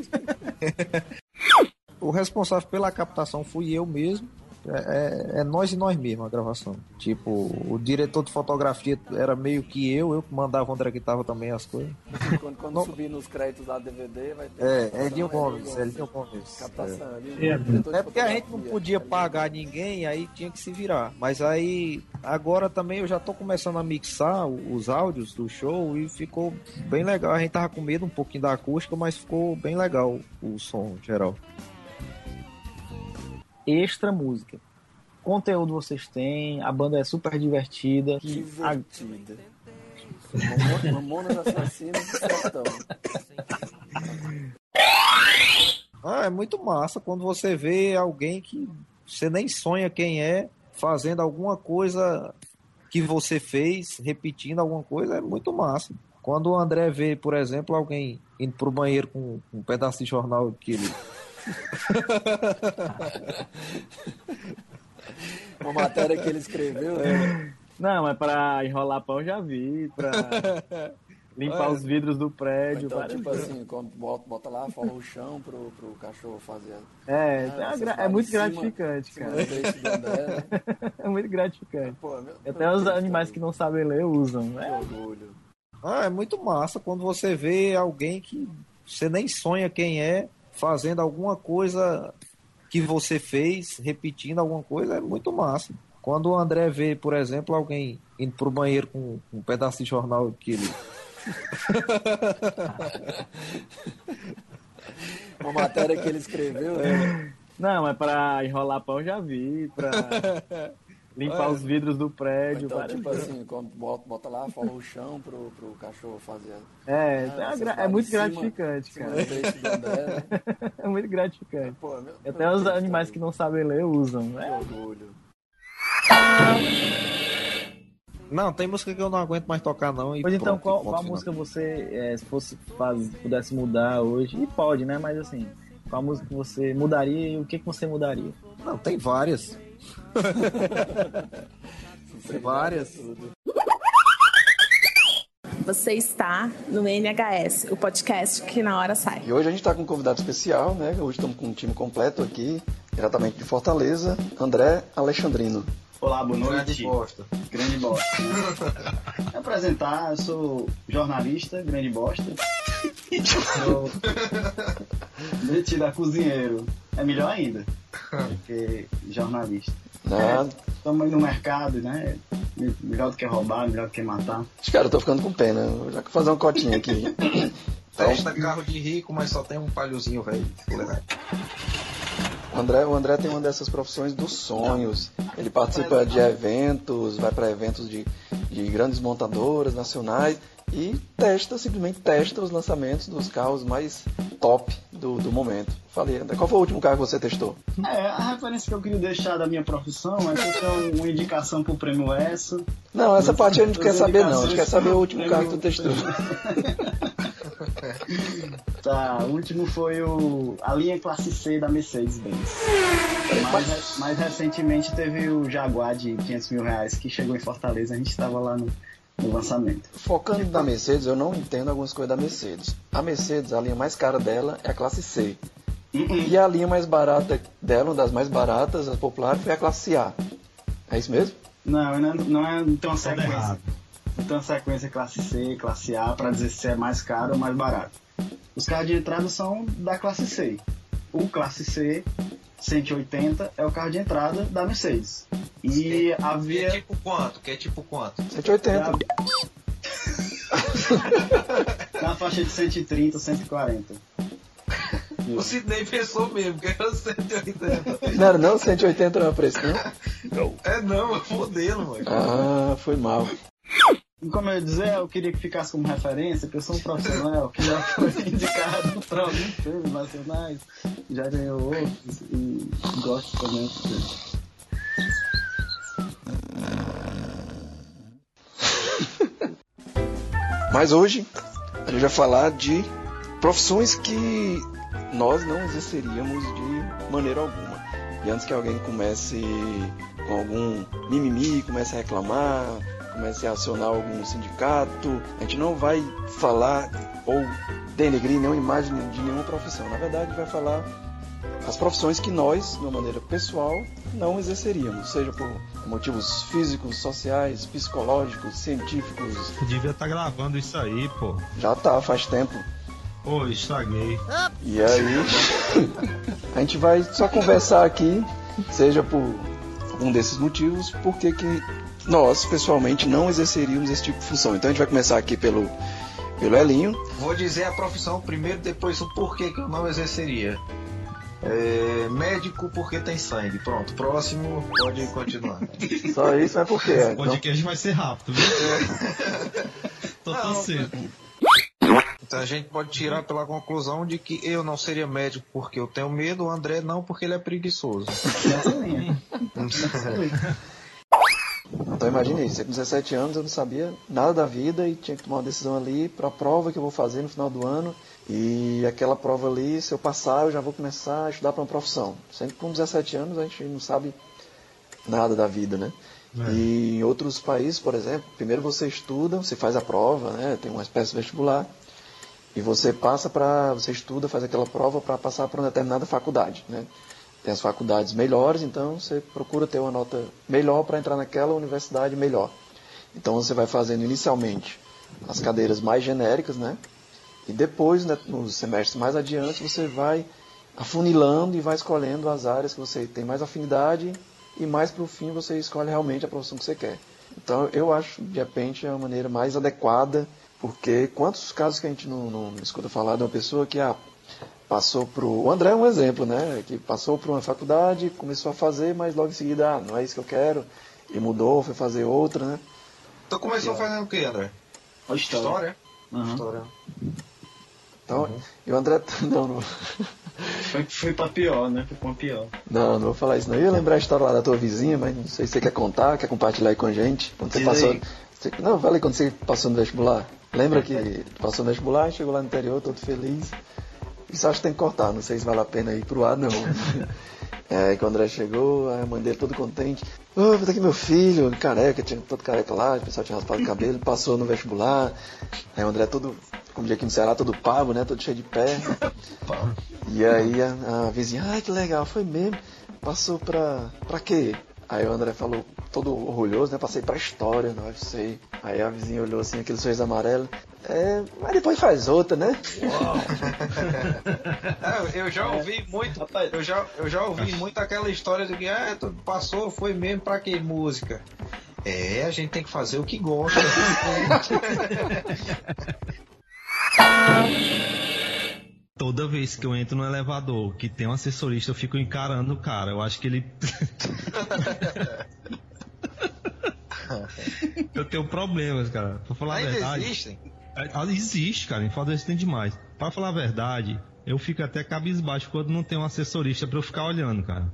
O responsável pela captação fui eu mesmo. É, é, é nós e nós mesmos a gravação. Tipo, o diretor de fotografia era meio que eu, eu que mandava onde era que tava também as coisas. Quando, quando subir nos créditos lá do D V D, vai ter. É, Elinho Gomes, Elinho Gomes. Captação, é. É, é porque a gente não podia pagar ninguém, aí tinha que se virar. Mas aí, agora também eu já tô começando a mixar os áudios do show e ficou bem legal. A gente tava com medo um pouquinho da acústica, mas ficou bem legal o som geral. Extra música. Conteúdo vocês têm, a banda é super divertida. Divertida. A... Mamonas Assassinas do Sertão. Ah, é muito massa quando você vê alguém que você nem sonha quem é, fazendo alguma coisa que você fez, repetindo alguma coisa, é muito massa. Quando o André vê, por exemplo, alguém indo pro banheiro com um pedaço de jornal que ele... Uma matéria que ele escreveu, né? Não, mas pra enrolar pão eu já vi, pra limpar é. os vidros do prédio. Então, tipo assim, quando bota, bota lá, forra o chão pro, pro cachorro fazer. É, ah, é, gra- é muito cima, gratificante, cara. André, né? É muito gratificante. Pô, meu, até os animais que não sabem ler usam, né? Orgulho. Ah, é muito massa quando você vê alguém que você nem sonha quem é, fazendo alguma coisa que você fez, repetindo alguma coisa, é muito massa. Quando o André vê, por exemplo, alguém indo pro banheiro com um pedaço de jornal que ele... Uma matéria que ele escreveu, né? Não, mas pra enrolar pão eu já vi, pra limpar é. os vidros do prédio. Então, tipo vezes. assim, quando bota, bota lá, forra o chão pro, pro cachorro fazer. É, ah, é, gra- é muito cima, gratificante, cara. André, né? É muito gratificante. Pô, meu, até os animais que não sabem ler usam, né? Orgulho. Não, tem música que eu não aguento mais tocar, não. E pois então, pronto, qual, ponto qual música você, é, se fosse faz, pudesse mudar hoje? E pode, né? Mas assim, qual música que você mudaria e o que, que você mudaria? Não, tem várias. Tem várias. Você está no N H S, o podcast que na hora sai. E hoje a gente está com um convidado especial, né? Hoje estamos com um time completo aqui, diretamente de Fortaleza, André Alexandrino. Olá, boa noite. Grande bosta. Grande bosta. Né? Me apresentar, eu sou jornalista, grande bosta. Sou metido a cozinheiro. É melhor ainda, porque jornalista. Não. Estamos aí no mercado, né? Melhor do que roubar, melhor do que matar. Cara, eu tô ficando com pena. Eu já vou fazer uma cotinha aqui. Testa carro de rico, mas só tem um palhozinho, velho. O André, o André tem uma dessas profissões dos sonhos. Ele participa de eventos, vai para eventos de, de grandes montadoras nacionais e testa, simplesmente testa os lançamentos dos carros mais top do, do momento. Falei, André, qual foi o último carro que você testou? É, a referência que eu queria deixar da minha profissão é que eu tenho uma indicação pro prêmio ESSO. Não, essa parte a gente não quer saber não, a gente quer saber o último carro que tu testou. Tá, o último foi o, a linha classe C da Mercedes-Benz. Mais, mais recentemente teve o Jaguar de quinhentos mil reais que chegou em Fortaleza, a gente estava lá no, no lançamento. Focando na Mercedes, eu não entendo algumas coisas da Mercedes. A Mercedes, a linha mais cara dela é a classe C. Uh-uh. E a linha mais barata dela, uma das mais baratas, a popular, foi a classe A. É isso mesmo? Não, não, não é não tem uma sequência. Não tem uma sequência classe C, classe A, para dizer se é mais caro ou mais barato. Os carros de entrada são da classe C. O classe C cento e oitenta é o carro de entrada da Mercedes. E havia... Que é tipo quanto? Que é tipo quanto? cento e oitenta. Na faixa de cento e trinta, cento e quarenta. O Sidney pensou mesmo que era cento e oitenta. Não era não? cento e oitenta não é o preço, não? É não, é modelo, mano. Ah, foi mal. Como eu ia dizer, eu queria que ficasse como referência, porque eu sou um profissional que já foi indicado para alguns prêmios nacionais, já ganhou outros e gosto também disso. Mas hoje a gente vai falar de profissões que nós não exerceríamos de maneira alguma. E antes que alguém comece com algum mimimi, comece a reclamar, comece a acionar algum sindicato, a gente não vai falar ou denegrir nenhuma imagem de nenhuma profissão. Na verdade, a gente vai falar as profissões que nós, de uma maneira pessoal, não exerceríamos, seja por motivos físicos, sociais, psicológicos, científicos. Eu devia estar gravando isso aí, pô. Já tá, faz tempo. Pô, estraguei. E aí, a gente vai só conversar aqui, seja por um desses motivos, porque que nós, pessoalmente, não exerceríamos esse tipo de função. Então a gente vai começar aqui pelo, pelo Elinho. Vou dizer a profissão primeiro, depois o porquê que eu não exerceria. É, médico porque tem sangue. Pronto, próximo, pode continuar. Só isso, é porque é. O podcast vai ser rápido, viu? Tô tão cedo. Então a gente pode tirar pela conclusão de que eu não seria médico porque eu tenho medo, o André não porque ele é preguiçoso. Então imagine isso, com dezessete anos eu não sabia nada da vida e tinha que tomar uma decisão ali para a prova que eu vou fazer no final do ano. E aquela prova ali, se eu passar, eu já vou começar a estudar para uma profissão. Sempre com dezessete anos a gente não sabe nada da vida, né? É. E em outros países, por exemplo, primeiro você estuda, você faz a prova, né? Tem uma espécie de vestibular. E você passa para, você estuda, faz aquela prova para passar para uma determinada faculdade, né? Tem as faculdades melhores, então você procura ter uma nota melhor para entrar naquela universidade melhor. Então você vai fazendo inicialmente as cadeiras mais genéricas, né? E depois, né, nos semestres mais adiante, você vai afunilando e vai escolhendo as áreas que você tem mais afinidade e mais para o fim você escolhe realmente a profissão que você quer. Então eu acho, de repente, é a maneira mais adequada, porque quantos casos que a gente não, não escuta falar de uma pessoa que ah, passou para o... O André é um exemplo, né? Que passou para uma faculdade, começou a fazer, mas logo em seguida, ah, não é isso que eu quero, e mudou, foi fazer outra, né? Então começou fazendo o que, André? A história. História? Uhum. História. Então, uhum. E o André... Não, não... Foi, foi pra pior, né? Foi pra pior. Não, não vou falar isso não. Eu ia lembrar a história lá da tua vizinha, mas não sei se você quer contar, quer compartilhar aí com a gente. Quando você Diz passou... aí. Você... Não, fala aí quando você passou no vestibular. Lembra que passou no vestibular, chegou lá no interior, todo feliz. Isso acho que tem que cortar, não sei se vale a pena ir pro ar, não. É, quando o André chegou, a mãe dele todo contente. Ô, oh, tá aqui meu filho, careca, tinha todo careca lá, o pessoal tinha raspado o cabelo, passou no vestibular. Aí o André todo, como dia aqui no Ceará, todo pavo, né, todo cheio de pé. E aí a, a vizinha, ai que legal, foi mesmo. Passou pra, pra quê? Aí o André falou, todo orgulhoso, né? Passei pra história no U F C. Aí a vizinha olhou assim, aquele sorriso amarelo. É, mas depois faz outra, né? É, eu já ouvi muito, eu já, eu já ouvi muito aquela história de que ah, tu passou, foi mesmo pra que música? É, a gente tem que fazer o que gosta. Toda vez que eu entro no elevador que tem um assessorista, eu fico encarando o cara. Eu acho que ele... Eu tenho problemas, cara. Pra falar Ainda a verdade... existem? Existe, cara. Em Fortaleza tem demais. Pra falar a verdade, eu fico até cabisbaixo quando não tem um assessorista pra eu ficar olhando, cara.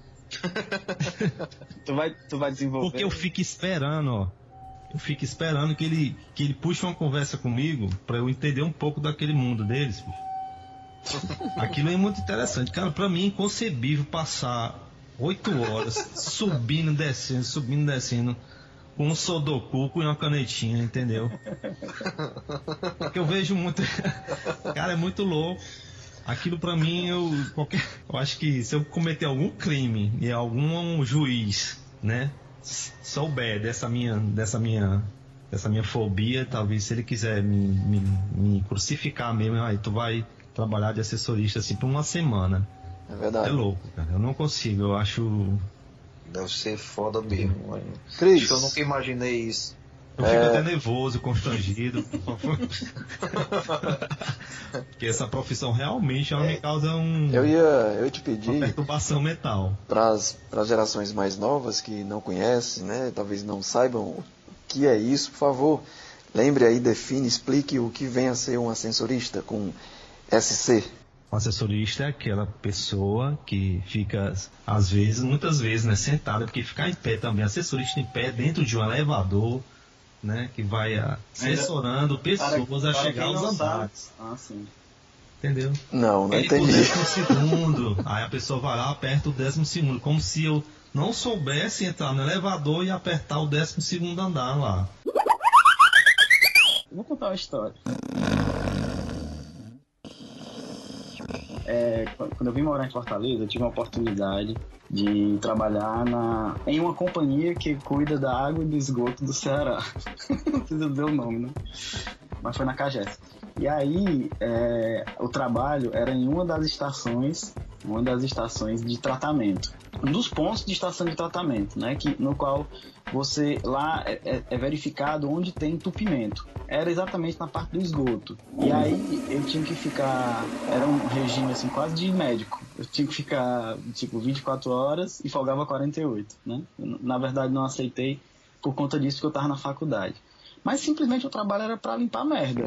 tu, vai, tu vai desenvolver... Porque eu fico esperando, ó. Eu fico esperando que ele, que ele puxe uma conversa comigo pra eu entender um pouco daquele mundo deles, bicho. Aquilo é muito interessante. Cara, pra mim é inconcebível passar oito horas subindo, descendo, subindo, descendo com um sudoku e uma canetinha, entendeu? Porque eu vejo muito... Cara, é muito louco. Aquilo pra mim, eu, qualquer... eu acho que se eu cometer algum crime e algum juiz, né, souber dessa minha, dessa minha, dessa minha fobia, talvez se ele quiser me, me, me crucificar mesmo, aí tu vai trabalhar de assessorista assim por uma semana. É verdade. É louco, cara. Eu não consigo, eu acho... Deve ser foda mesmo. Cris, eu nunca imaginei isso. Eu fico é... até nervoso, constrangido. Porque essa profissão realmente ela me causa um... Eu ia, eu ia te pedir... uma perturbação mental. Para as gerações mais novas que não conhecem, né? Talvez não saibam o que é isso, por favor, lembre aí, define, explique o que vem a ser um ascensorista com S C. O assessorista é aquela pessoa que fica, às vezes, muitas vezes, né, sentada, porque ficar em pé também, assessorista em pé dentro de um elevador, né, que vai assessorando pessoas para, a chegar aos andares. Ah, sim. Entendeu? Não, não Ele entendi. O décimo segundo, aí a pessoa vai lá, aperta o décimo segundo, como se eu não soubesse entrar no elevador e apertar o décimo segundo andar lá. Vou contar uma história. É, quando eu vim morar em Fortaleza, eu tive uma oportunidade de trabalhar na, em uma companhia que cuida da água e do esgoto do Ceará. Não precisa dizer o nome, né? Mas foi na Cagés. E aí, é, o trabalho era em uma das estações, uma das estações de tratamento. Um dos pontos de estação de tratamento, né? Que, no qual você lá é, é verificado onde tem entupimento. Era exatamente na parte do esgoto. E aí eu tinha que ficar... Era um regime assim, quase de médico. Eu tinha que ficar tipo vinte e quatro horas e folgava quarenta e oito, né? Eu, na verdade não aceitei por conta disso que eu estava na faculdade. Mas simplesmente o trabalho era para limpar merda.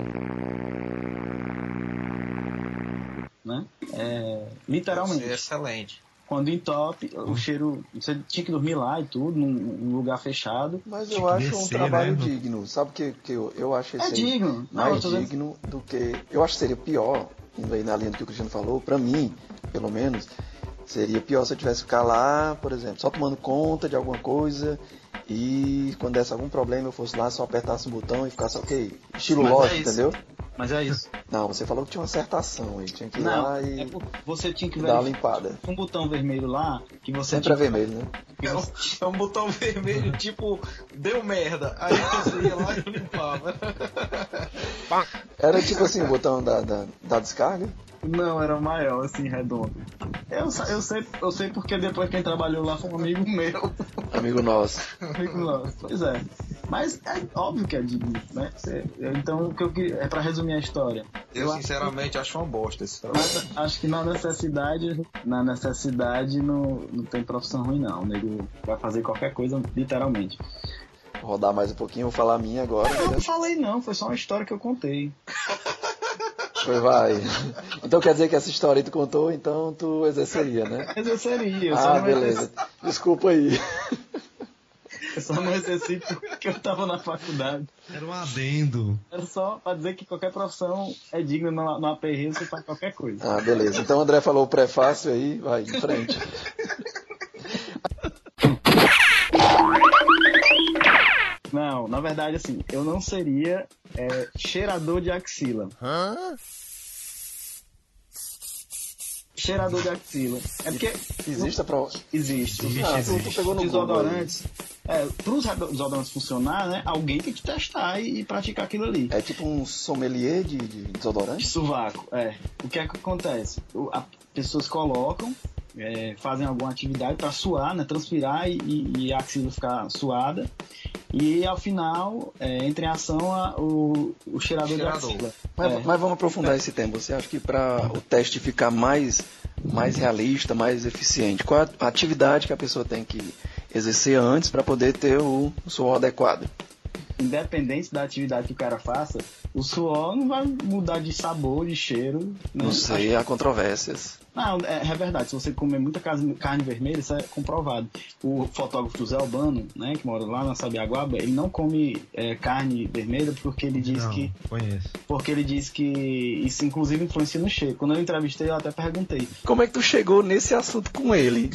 Né? É, literalmente. Isso é excelente. Quando entope, o cheiro... Você tinha que dormir lá e tudo, num, num lugar fechado. Mas eu acho um trabalho digno. Sabe o que, que eu, eu acho esse é digno. mais Não, digno do que... Eu acho que seria pior, indo aí na linha do que o Cristiano falou, pra mim, pelo menos, seria pior se eu tivesse que ficar lá, por exemplo, só tomando conta de alguma coisa e quando desse algum problema eu fosse lá, só apertasse um botão e ficasse ok. Estilo Lost, é entendeu? Mas é isso. Não, você falou que tinha uma certa ação aí, tinha que ir não, lá e é você tinha que dar uma limpada. Um botão vermelho lá que você sempre tinha... é vermelho, né? É um, é um botão vermelho, tipo, deu merda. Aí você ia lá e limpava. Era tipo assim, o botão da, da, da descarga? Não, era maior, assim, redondo. Eu, eu, sei, eu sei porque depois quem trabalhou lá foi um amigo meu. Amigo nosso. Amigo nosso, pois é. Mas é óbvio que é digno, né? Então, o que eu, é pra resumir a história. Eu, eu sinceramente, acho, acho uma bosta esse trabalho. Mas acho que na necessidade, na necessidade não, não tem profissão ruim, não. O nego vai fazer qualquer coisa, literalmente. Vou rodar mais um pouquinho, vou falar a minha agora. Eu não falei não, foi só uma história que eu contei. Foi, vai. Então quer dizer que essa história aí tu contou, então tu exerceria, né? Exerceria. Eu ah, só beleza. Exerci... Desculpa aí. Eu só não exerci porque eu tava na faculdade. Era um adendo. Era só pra dizer que qualquer profissão é digna no, no aperreio, você faz qualquer coisa. Ah, beleza. Então o André falou o prefácio aí, vai, em frente. Não, na verdade, assim, eu não seria é, cheirador de axila. Hã? cheirador de axila. É porque... Existe a prova? Existe. Existe, Ah, existe. Tu pegou no desodorantes. É, para os desodorantes funcionar, né, alguém tem que testar e, e praticar aquilo ali. É tipo um sommelier de, de desodorante? De sovaco, é. O que é que acontece? O, a, pessoas colocam, é, fazem alguma atividade para suar, né, transpirar e, e a axila ficar suada. E ao final, é, entra em ação a, o, o cheirador, cheirador. de axila. Mas, é. mas vamos aprofundar esse tema. Você acha que para o teste ficar mais, mais realista, mais eficiente, qual a atividade que a pessoa tem que exercer antes para poder ter o, o suor adequado? Independente da atividade que o cara faça, o suor não vai mudar de sabor, de cheiro. Né? Não sei, há controvérsias. Não, é, é verdade. Se você comer muita carne, carne vermelha, isso é comprovado. O fotógrafo José Albano, né, que mora lá na Sabiaguaba, ele não come é, carne vermelha porque ele diz não, que... conheço. Porque ele diz que isso inclusive influencia no cheiro. Quando eu entrevistei, eu até perguntei. Como é que tu chegou nesse assunto com ele?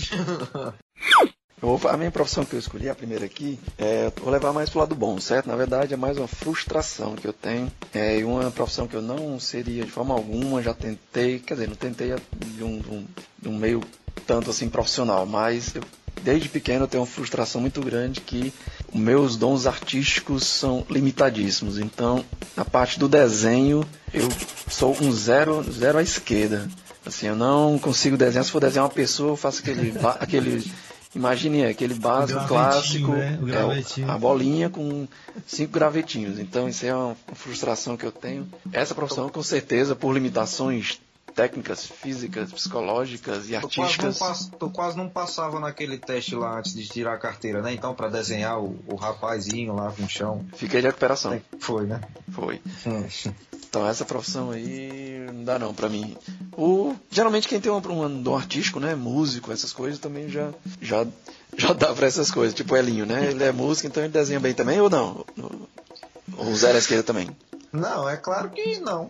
Eu vou, a minha profissão que eu escolhi, a primeira aqui, é, vou levar mais pro lado bom, certo? Na verdade, é mais uma frustração que eu tenho. É uma profissão que eu não seria de forma alguma, já tentei, quer dizer, não tentei de um, de um, de um meio tanto assim profissional, mas eu, desde pequeno eu tenho uma frustração muito grande que os meus dons artísticos são limitadíssimos. Então, na parte do desenho, eu sou um zero, zero à esquerda. Assim, eu não consigo desenhar. Se for desenhar uma pessoa, eu faço aquele... aquele imagine aquele básico clássico, né? é, a bolinha com cinco gravetinhos. Então isso é uma frustração que eu tenho. Essa profissão, com certeza, por limitações técnicas, físicas, psicológicas e artísticas. Tu quase, não, tu quase não passava naquele teste lá antes de tirar a carteira, né? Então, para desenhar o, o rapazinho lá no chão. Fiquei de recuperação. Foi, né? Foi. Então essa profissão aí não dá não pra mim. O, geralmente quem tem um, um dom artístico, né, músico, essas coisas também já, já, já dá pra essas coisas. Tipo o Elinho, né, ele é músico, então ele desenha bem também ou não? Ou zero à esquerda também? Não, é claro que não.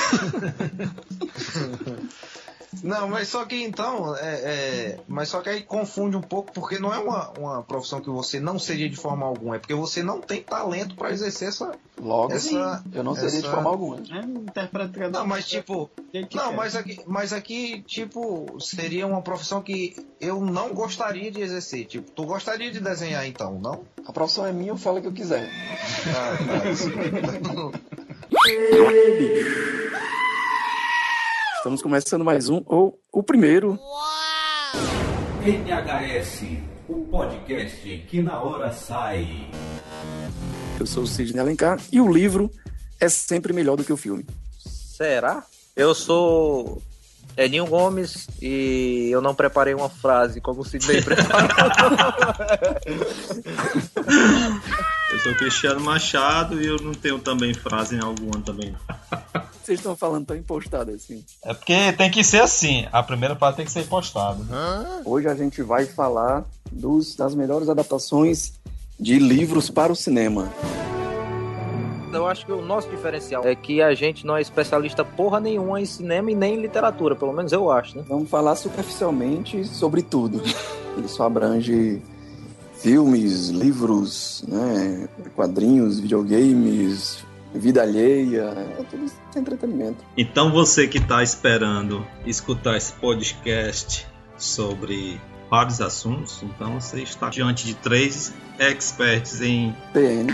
Não, mas só que então, é, é, mas só que aí confunde um pouco, porque não é uma, uma profissão que você não seria de forma alguma, é porque você não tem talento para exercer essa... Logo essa, sim, eu não seria essa... de forma alguma. É, interpretador. Não, mas tipo, não, mas aqui, mas aqui, tipo, seria uma profissão que eu não gostaria de exercer. Tipo, tu gostaria de desenhar então, não? A profissão é minha, eu falo o que eu quiser. Ah, tá. Estamos começando mais um, ou o primeiro. N H S, o podcast que na hora sai. Eu sou o Sidney Alencar e o livro é sempre melhor do que o filme. Será? Eu sou Edinho Gomes e eu não preparei uma frase como o Sidney preparou. Eu sou Cristiano Machado e eu não tenho também frase em alguma também. Vocês estão falando tão impostado assim. É porque tem que ser assim. A primeira parte tem que ser impostada. Hoje a gente vai falar dos, das melhores adaptações de livros para o cinema. Eu acho que o nosso diferencial é que a gente não é especialista porra nenhuma em cinema e nem em literatura, pelo menos eu acho, né? Vamos falar superficialmente sobre tudo. Isso abrange filmes, livros, né, quadrinhos, videogames, vida alheia, é tudo isso é entretenimento. Então você que está esperando escutar esse podcast sobre vários assuntos, então você está diante de três experts em P N.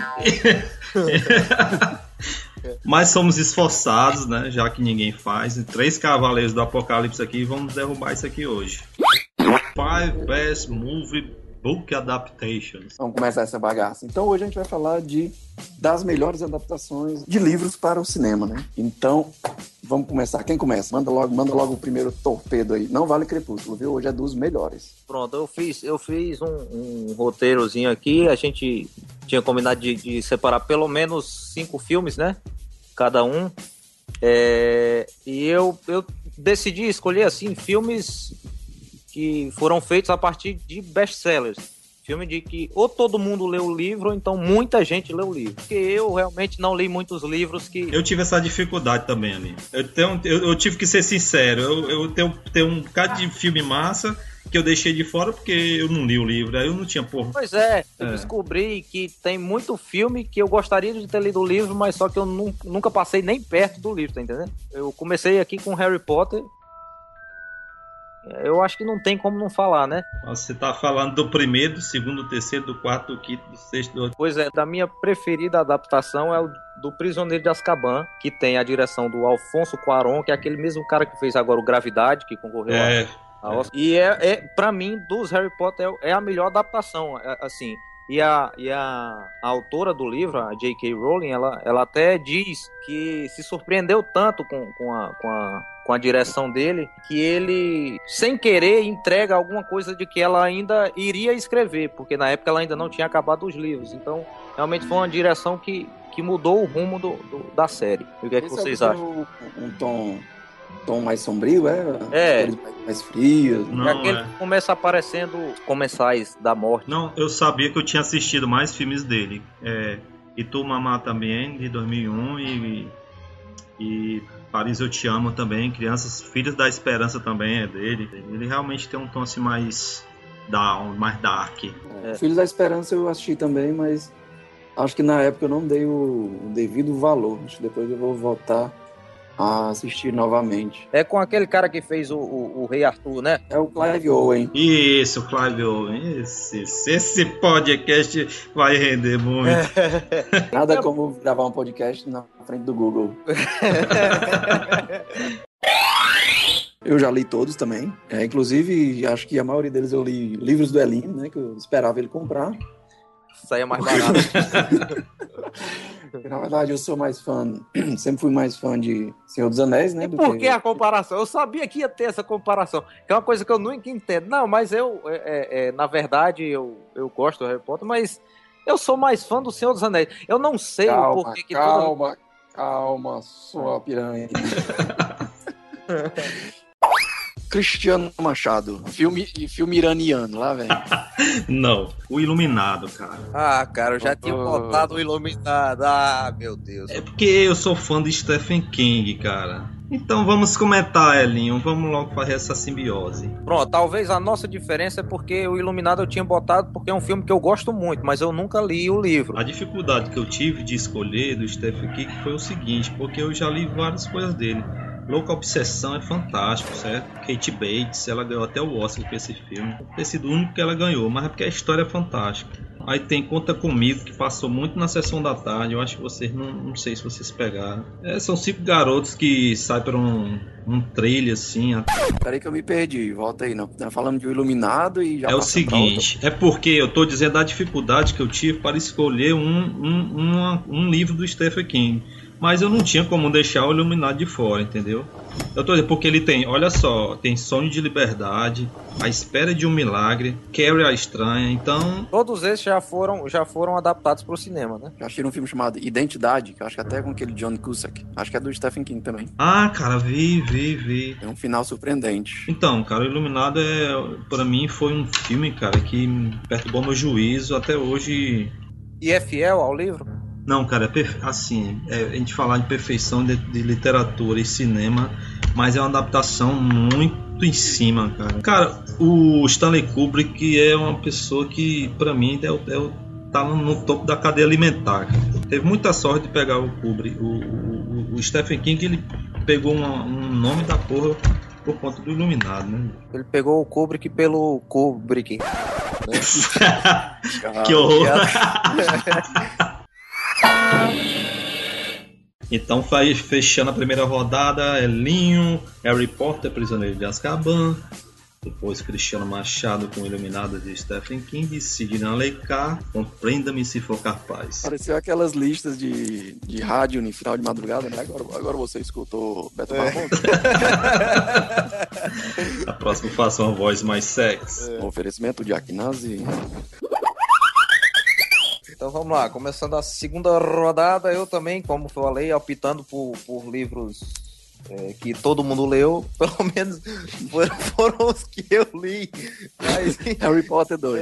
Mas somos esforçados, né? Já que ninguém faz. Três cavaleiros do apocalipse aqui e vamos derrubar isso aqui hoje. Five Best Movie Book Adaptations. Vamos começar essa bagaça. Então hoje a gente vai falar de das melhores adaptações de livros para o cinema, né? Então, vamos começar. Quem começa? Manda logo, manda logo o primeiro torpedo aí. Não vale Crepúsculo, viu? Hoje é dos melhores. Pronto, eu fiz, eu fiz um, um roteirozinho aqui. A gente tinha combinado de, de separar pelo menos cinco filmes, né? Cada um. É, e eu, eu decidi escolher, assim, filmes que foram feitos a partir de best-sellers. Filme de que ou todo mundo leu o livro, ou então muita gente leu o livro. Porque eu realmente não li muitos livros que... Eu tive essa dificuldade também ali. Eu, tenho, eu, eu tive que ser sincero. Eu, eu tenho, tenho um bocado de filme massa que eu deixei de fora porque eu não li o livro. Aí eu não tinha porra. Pois é, eu é. descobri que tem muito filme que eu gostaria de ter lido o livro, mas só que eu nu- nunca passei nem perto do livro, tá entendendo? Eu comecei aqui com Harry Potter. eu acho que não tem como não falar, né? Você tá falando do primeiro, do segundo, do terceiro, do quarto, do quinto, do sexto, do... Pois é, da minha preferida adaptação é o do Prisioneiro de Azkaban, que tem a direção do Alfonso Cuarón, que é aquele mesmo cara que fez agora o Gravidade, que concorreu é, a, a Oscar. É. E é, é, pra mim, dos Harry Potter, é a melhor adaptação, é, assim... E, a, e a, a autora do livro, a J K. Rowling, ela, ela até diz que se surpreendeu tanto com, com, a, com, a, com a direção dele, que ele, sem querer, entrega alguma coisa de que ela ainda iria escrever, porque na época ela ainda não tinha acabado os livros. Então, realmente foi uma direção que, que mudou o rumo do, do, da série. O que é que Esse vocês é acham? Um tom, tom mais sombrio, é? É. Mais frios. Não, é aquele é. que começa aparecendo os comensais da morte. Não, eu sabia que eu tinha assistido mais filmes dele. É, E Tu Mamá também, de dois mil e um, e, e Paris Eu Te Amo também, Crianças, Filhos da Esperança também é dele. Ele realmente tem um tom assim mais down, mais dark. É. Filhos da Esperança eu assisti também, mas acho que na época eu não dei o, o devido valor. Acho que depois eu vou voltar a assistir novamente. É com aquele cara que fez o, o, o Rei Arthur, né? É o Clive Owen. Isso, Clive Owen. Esse, esse podcast vai render muito. Nada como gravar um podcast na frente do Google. Eu já li todos também. É, inclusive, acho que a maioria deles eu li livros do Elinho, né? Que eu esperava ele comprar. Saia mais barato. Na verdade, eu sou mais fã, sempre fui mais fã de Senhor dos Anéis, né? E por que a comparação? Eu sabia que ia ter essa comparação, que é uma coisa que eu nunca entendo. Não, mas eu, é, é, na verdade, eu, eu gosto do Harry Potter, mas eu sou mais fã do Senhor dos Anéis. Eu não sei calma, o porquê que... Calma, toda... calma, sua piranha. Cristiano Machado, filme, filme iraniano, lá, velho. Não, O Iluminado, cara. Ah, cara, eu já tinha botado O Iluminado. Ah, meu Deus. É porque eu sou fã de Stephen King, cara. Então vamos comentar, Elinho. Vamos logo fazer essa simbiose. Pronto, talvez a nossa diferença é porque O Iluminado eu tinha botado porque é um filme que eu gosto muito, mas eu nunca li o livro. A dificuldade que eu tive de escolher do Stephen King foi o seguinte, porque eu já li várias coisas dele. Louca Obsessão é fantástico, certo? Kate Bates, ela ganhou até o Oscar com esse filme. Deve ter sido o único que ela ganhou, mas é porque a história é fantástica. Aí tem Conta Comigo, que passou muito na sessão da tarde. Eu acho que vocês, não, não sei se vocês pegaram. É, são cinco garotos que saem para um, um trailer assim. Peraí que eu me perdi, volta aí. Não, tá falando de O Iluminado e já é o seguinte, é porque eu tô dizendo da dificuldade que eu tive para escolher um, um, uma, um livro do Stephen King. Mas eu não tinha como deixar o Iluminado de fora, entendeu? Eu tô dizendo, porque ele tem, olha só, tem Sonho de Liberdade, A Espera de um Milagre, Carrie a Estranha, então... Todos esses já foram, já foram adaptados pro cinema, né? Já assisti um filme chamado Identidade, que eu acho que até é com aquele John Cusack. Acho que é do Stephen King também. Ah, cara, vi, vi, vi. É um final surpreendente. Então, cara, o Iluminado, é, pra mim, foi um filme, cara, que perturbou meu juízo até hoje. E é fiel ao livro? Não, cara, é assim, é, a gente falar de perfeição de, de literatura e cinema, mas é uma adaptação muito em cima, cara. Cara, o Stanley Kubrick é uma pessoa que, pra mim, é, é, tá no, no topo da cadeia alimentar. Cara. Teve muita sorte de pegar o Kubrick. O, o, o Stephen King, ele pegou uma, um nome da porra por conta do Iluminado, né? Ele pegou o Kubrick pelo Kubrick. Né? Que horror! Então, fechando a primeira rodada, Elinho, Harry Potter, Prisioneiro de Azkaban, depois Cristiano Machado com Iluminado de Stephen King, Sidney Aleicar com Prenda-me se for capaz. Pareceu aquelas listas de, de rádio no final de madrugada, né? Agora, agora você escutou Beto Barbosa. É. A próxima faça uma voz mais sexy. É. Um oferecimento de Akinazi. Então vamos lá, começando a segunda rodada, eu também, como falei, optando por, por livros é, que todo mundo leu, pelo menos foram, foram os que eu li. Mas... Harry Potter dois.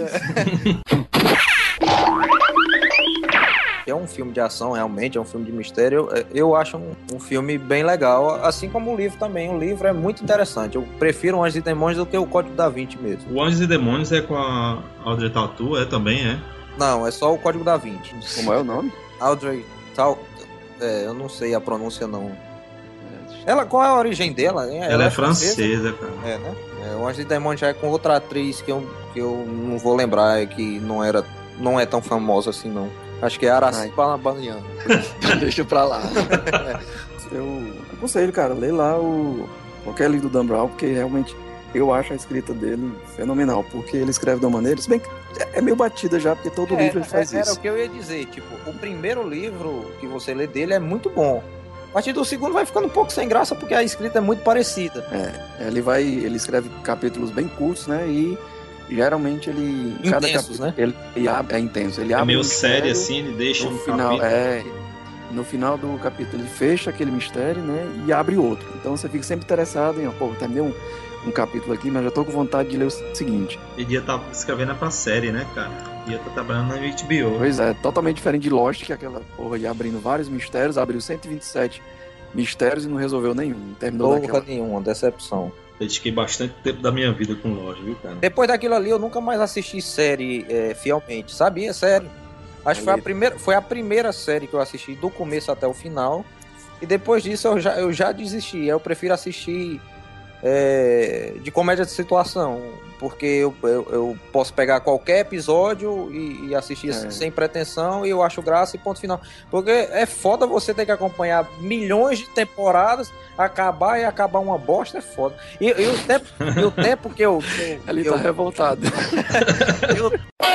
É. É um filme de ação, realmente, é um filme de mistério. Eu, eu acho um, um filme bem legal, assim como o livro também. O livro é muito interessante. Eu prefiro o Anjos e Demônios do que o Código da Vinci mesmo. O Anjos e Demônios é com a Audrey Tautou, é também, é? Não, é só o Código da Vinci. Como é o nome? Audrey Tautou. É, eu não sei a pronúncia, não. É, Ela, qual é a origem dela? Ela, ela é francesa, francesa, cara. É, né? É, o Anjo de Demônio já é com outra atriz que eu, que eu não vou lembrar, é que não era, não é tão famosa assim, não. Acho que é Araci Baniano. Deixa pra lá. Eu aconselho, cara, lê lá o qualquer livro do Dan Brown, porque realmente eu acho a escrita dele fenomenal, porque ele escreve de uma maneira, se bem que é meio batida já, porque todo é, livro ele faz era isso. Era o que eu ia dizer, tipo, o primeiro livro que você lê dele é muito bom. A partir do segundo vai ficando um pouco sem graça, porque a escrita é muito parecida. É, ele vai, ele escreve capítulos bem curtos, né, e geralmente ele... Intensos, cada capítulo, né? Ele, ele abre, é intenso. Ele é abre meio um sério, assim, ele deixa no um final, capítulo. É, no final do capítulo ele fecha aquele mistério, né, e abre outro. Então você fica sempre interessado em, ó, pô, terminei um, um capítulo aqui, mas já tô com vontade de ler o seguinte. Ele ia estar tá escrevendo pra série, né, cara? Ia estar tá trabalhando na H B O. Pois é, totalmente diferente de Lost, que aquela porra ia abrindo vários mistérios, abriu cento e vinte e sete mistérios e não resolveu nenhum. Terminou Porra daquela... nenhuma, decepção. Dediquei bastante tempo da minha vida com Lost, viu, cara? Depois daquilo ali, eu nunca mais assisti série é, fielmente, sabia? Sério. Acho que foi a, primeira, foi a primeira série que eu assisti do começo até o final. E depois disso eu já, eu já desisti. Eu prefiro assistir é, de comédia de situação. Porque eu, eu, eu posso pegar qualquer episódio e, e assistir é. sem pretensão, e eu acho graça e ponto final. Porque é foda você ter que acompanhar milhões de temporadas, acabar e acabar uma bosta, é foda. E, e, o, tempo, e o tempo que eu... Que Ele eu, tá revoltado. eu,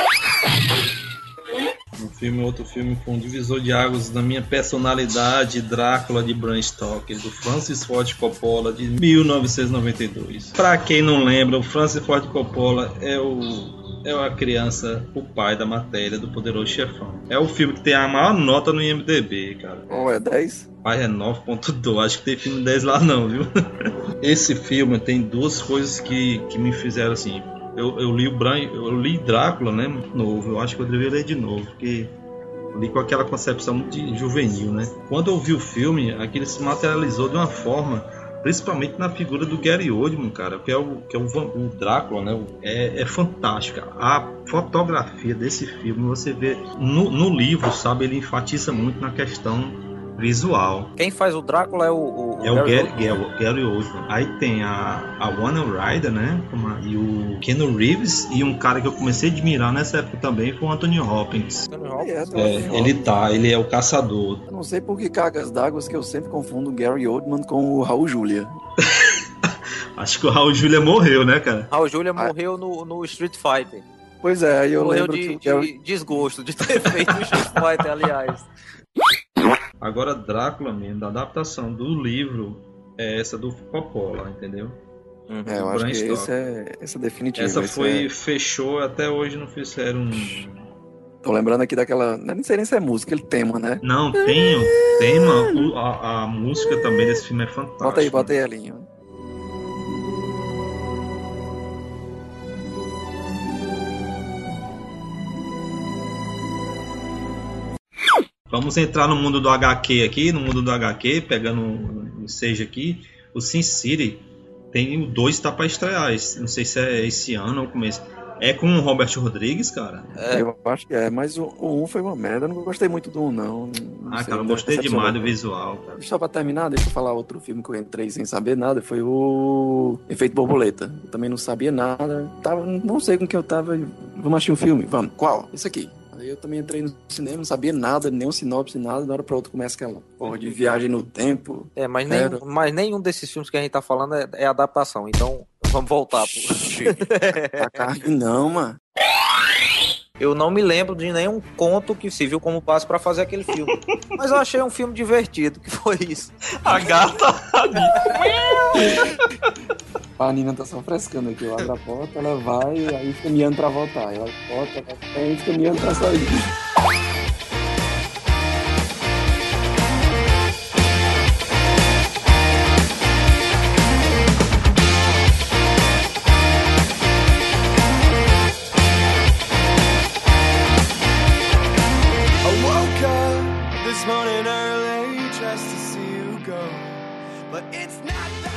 Um filme, outro filme com um divisor de águas da minha personalidade, Drácula de Bram Stoker, do Francis Ford Coppola, de mil novecentos e noventa e dois. Pra quem não lembra, o Francis Ford Coppola é o é a criança, o pai da matéria do Poderoso Chefão. É o filme que tem a maior nota no I M D B, cara. Qual é? dez? Pai é nove ponto dois, acho que tem filme dez lá não, viu? Esse filme tem duas coisas que, que me fizeram assim... Eu, eu li o Bram, eu li Drácula, né, novo. Eu acho que eu deveria ler de novo, porque eu li com aquela concepção de juvenil, né. Quando eu vi o filme, aquilo se materializou de uma forma, principalmente na figura do Gary Oldman, cara, que é o, que é o, o Drácula, né. É, é fantástica. A fotografia desse filme, você vê no, no livro, sabe, ele enfatiza muito na questão visual. Quem faz o Drácula é o, o é o Gary, Gary, Gary Oldman. Aí tem a, a Winona Ryder, né? E o Keanu Reeves, e um cara que eu comecei a admirar nessa época também foi o Anthony Hopkins. É, é, ele tá, ele é o caçador. Eu não sei por que cargas d'água que eu sempre confundo o Gary Oldman com o Raul Julia. Acho que o Raul Julia morreu, né, cara? Raul Julia ah. morreu no, no Street Fighter. Pois é, aí eu morreu lembro de, que o de Gary... desgosto de ter feito o Street Fighter, aliás. Agora, Drácula mesmo, da adaptação do livro, é essa do Coppola, entendeu? Uhum. É, eu acho que esse é, essa é definitiva. Essa foi, é... fechou, até hoje não fizeram um... Tô lembrando aqui daquela... Não sei nem se é música, aquele tema, né? Não, tem o tema, a, a música também desse filme é fantástica. Bota aí, bota aí, Elinho. Vamos entrar no mundo do H Q aqui, no mundo do H Q, pegando o seja aqui, o Sin City tem o dois tá para estrear, não sei se é esse ano ou começo. É com o Robert Rodrigues, cara? É. Eu acho que é, mas o um foi uma merda, eu não gostei muito do um, não. não ah, sei, cara, eu gostei demais do visual, cara. Só pra terminar, deixa eu falar outro filme que eu entrei sem saber nada, foi o Efeito Borboleta. Eu também não sabia nada, tava, não sei com quem eu tava, vamos assistir um filme, vamos, qual? Esse aqui. Aí eu também entrei no cinema, não sabia nada, nem um sinopse, nada, de uma hora pra outra começa aquela porra de viagem no tempo. É, mas, nem, mas nenhum desses filmes que a gente tá falando é, é adaptação, então vamos voltar pro... A carne não, mano. Eu não me lembro de nenhum conto que se viu como base pra fazer aquele filme. Mas eu achei um filme divertido, que foi isso. A gata... A Nina tá só frescando aqui, eu abro a porta, ela vai, aí fica miando pra voltar. Ela volta, aí fica miando pra sair. I woke up this morning early just to see you go, but it's not that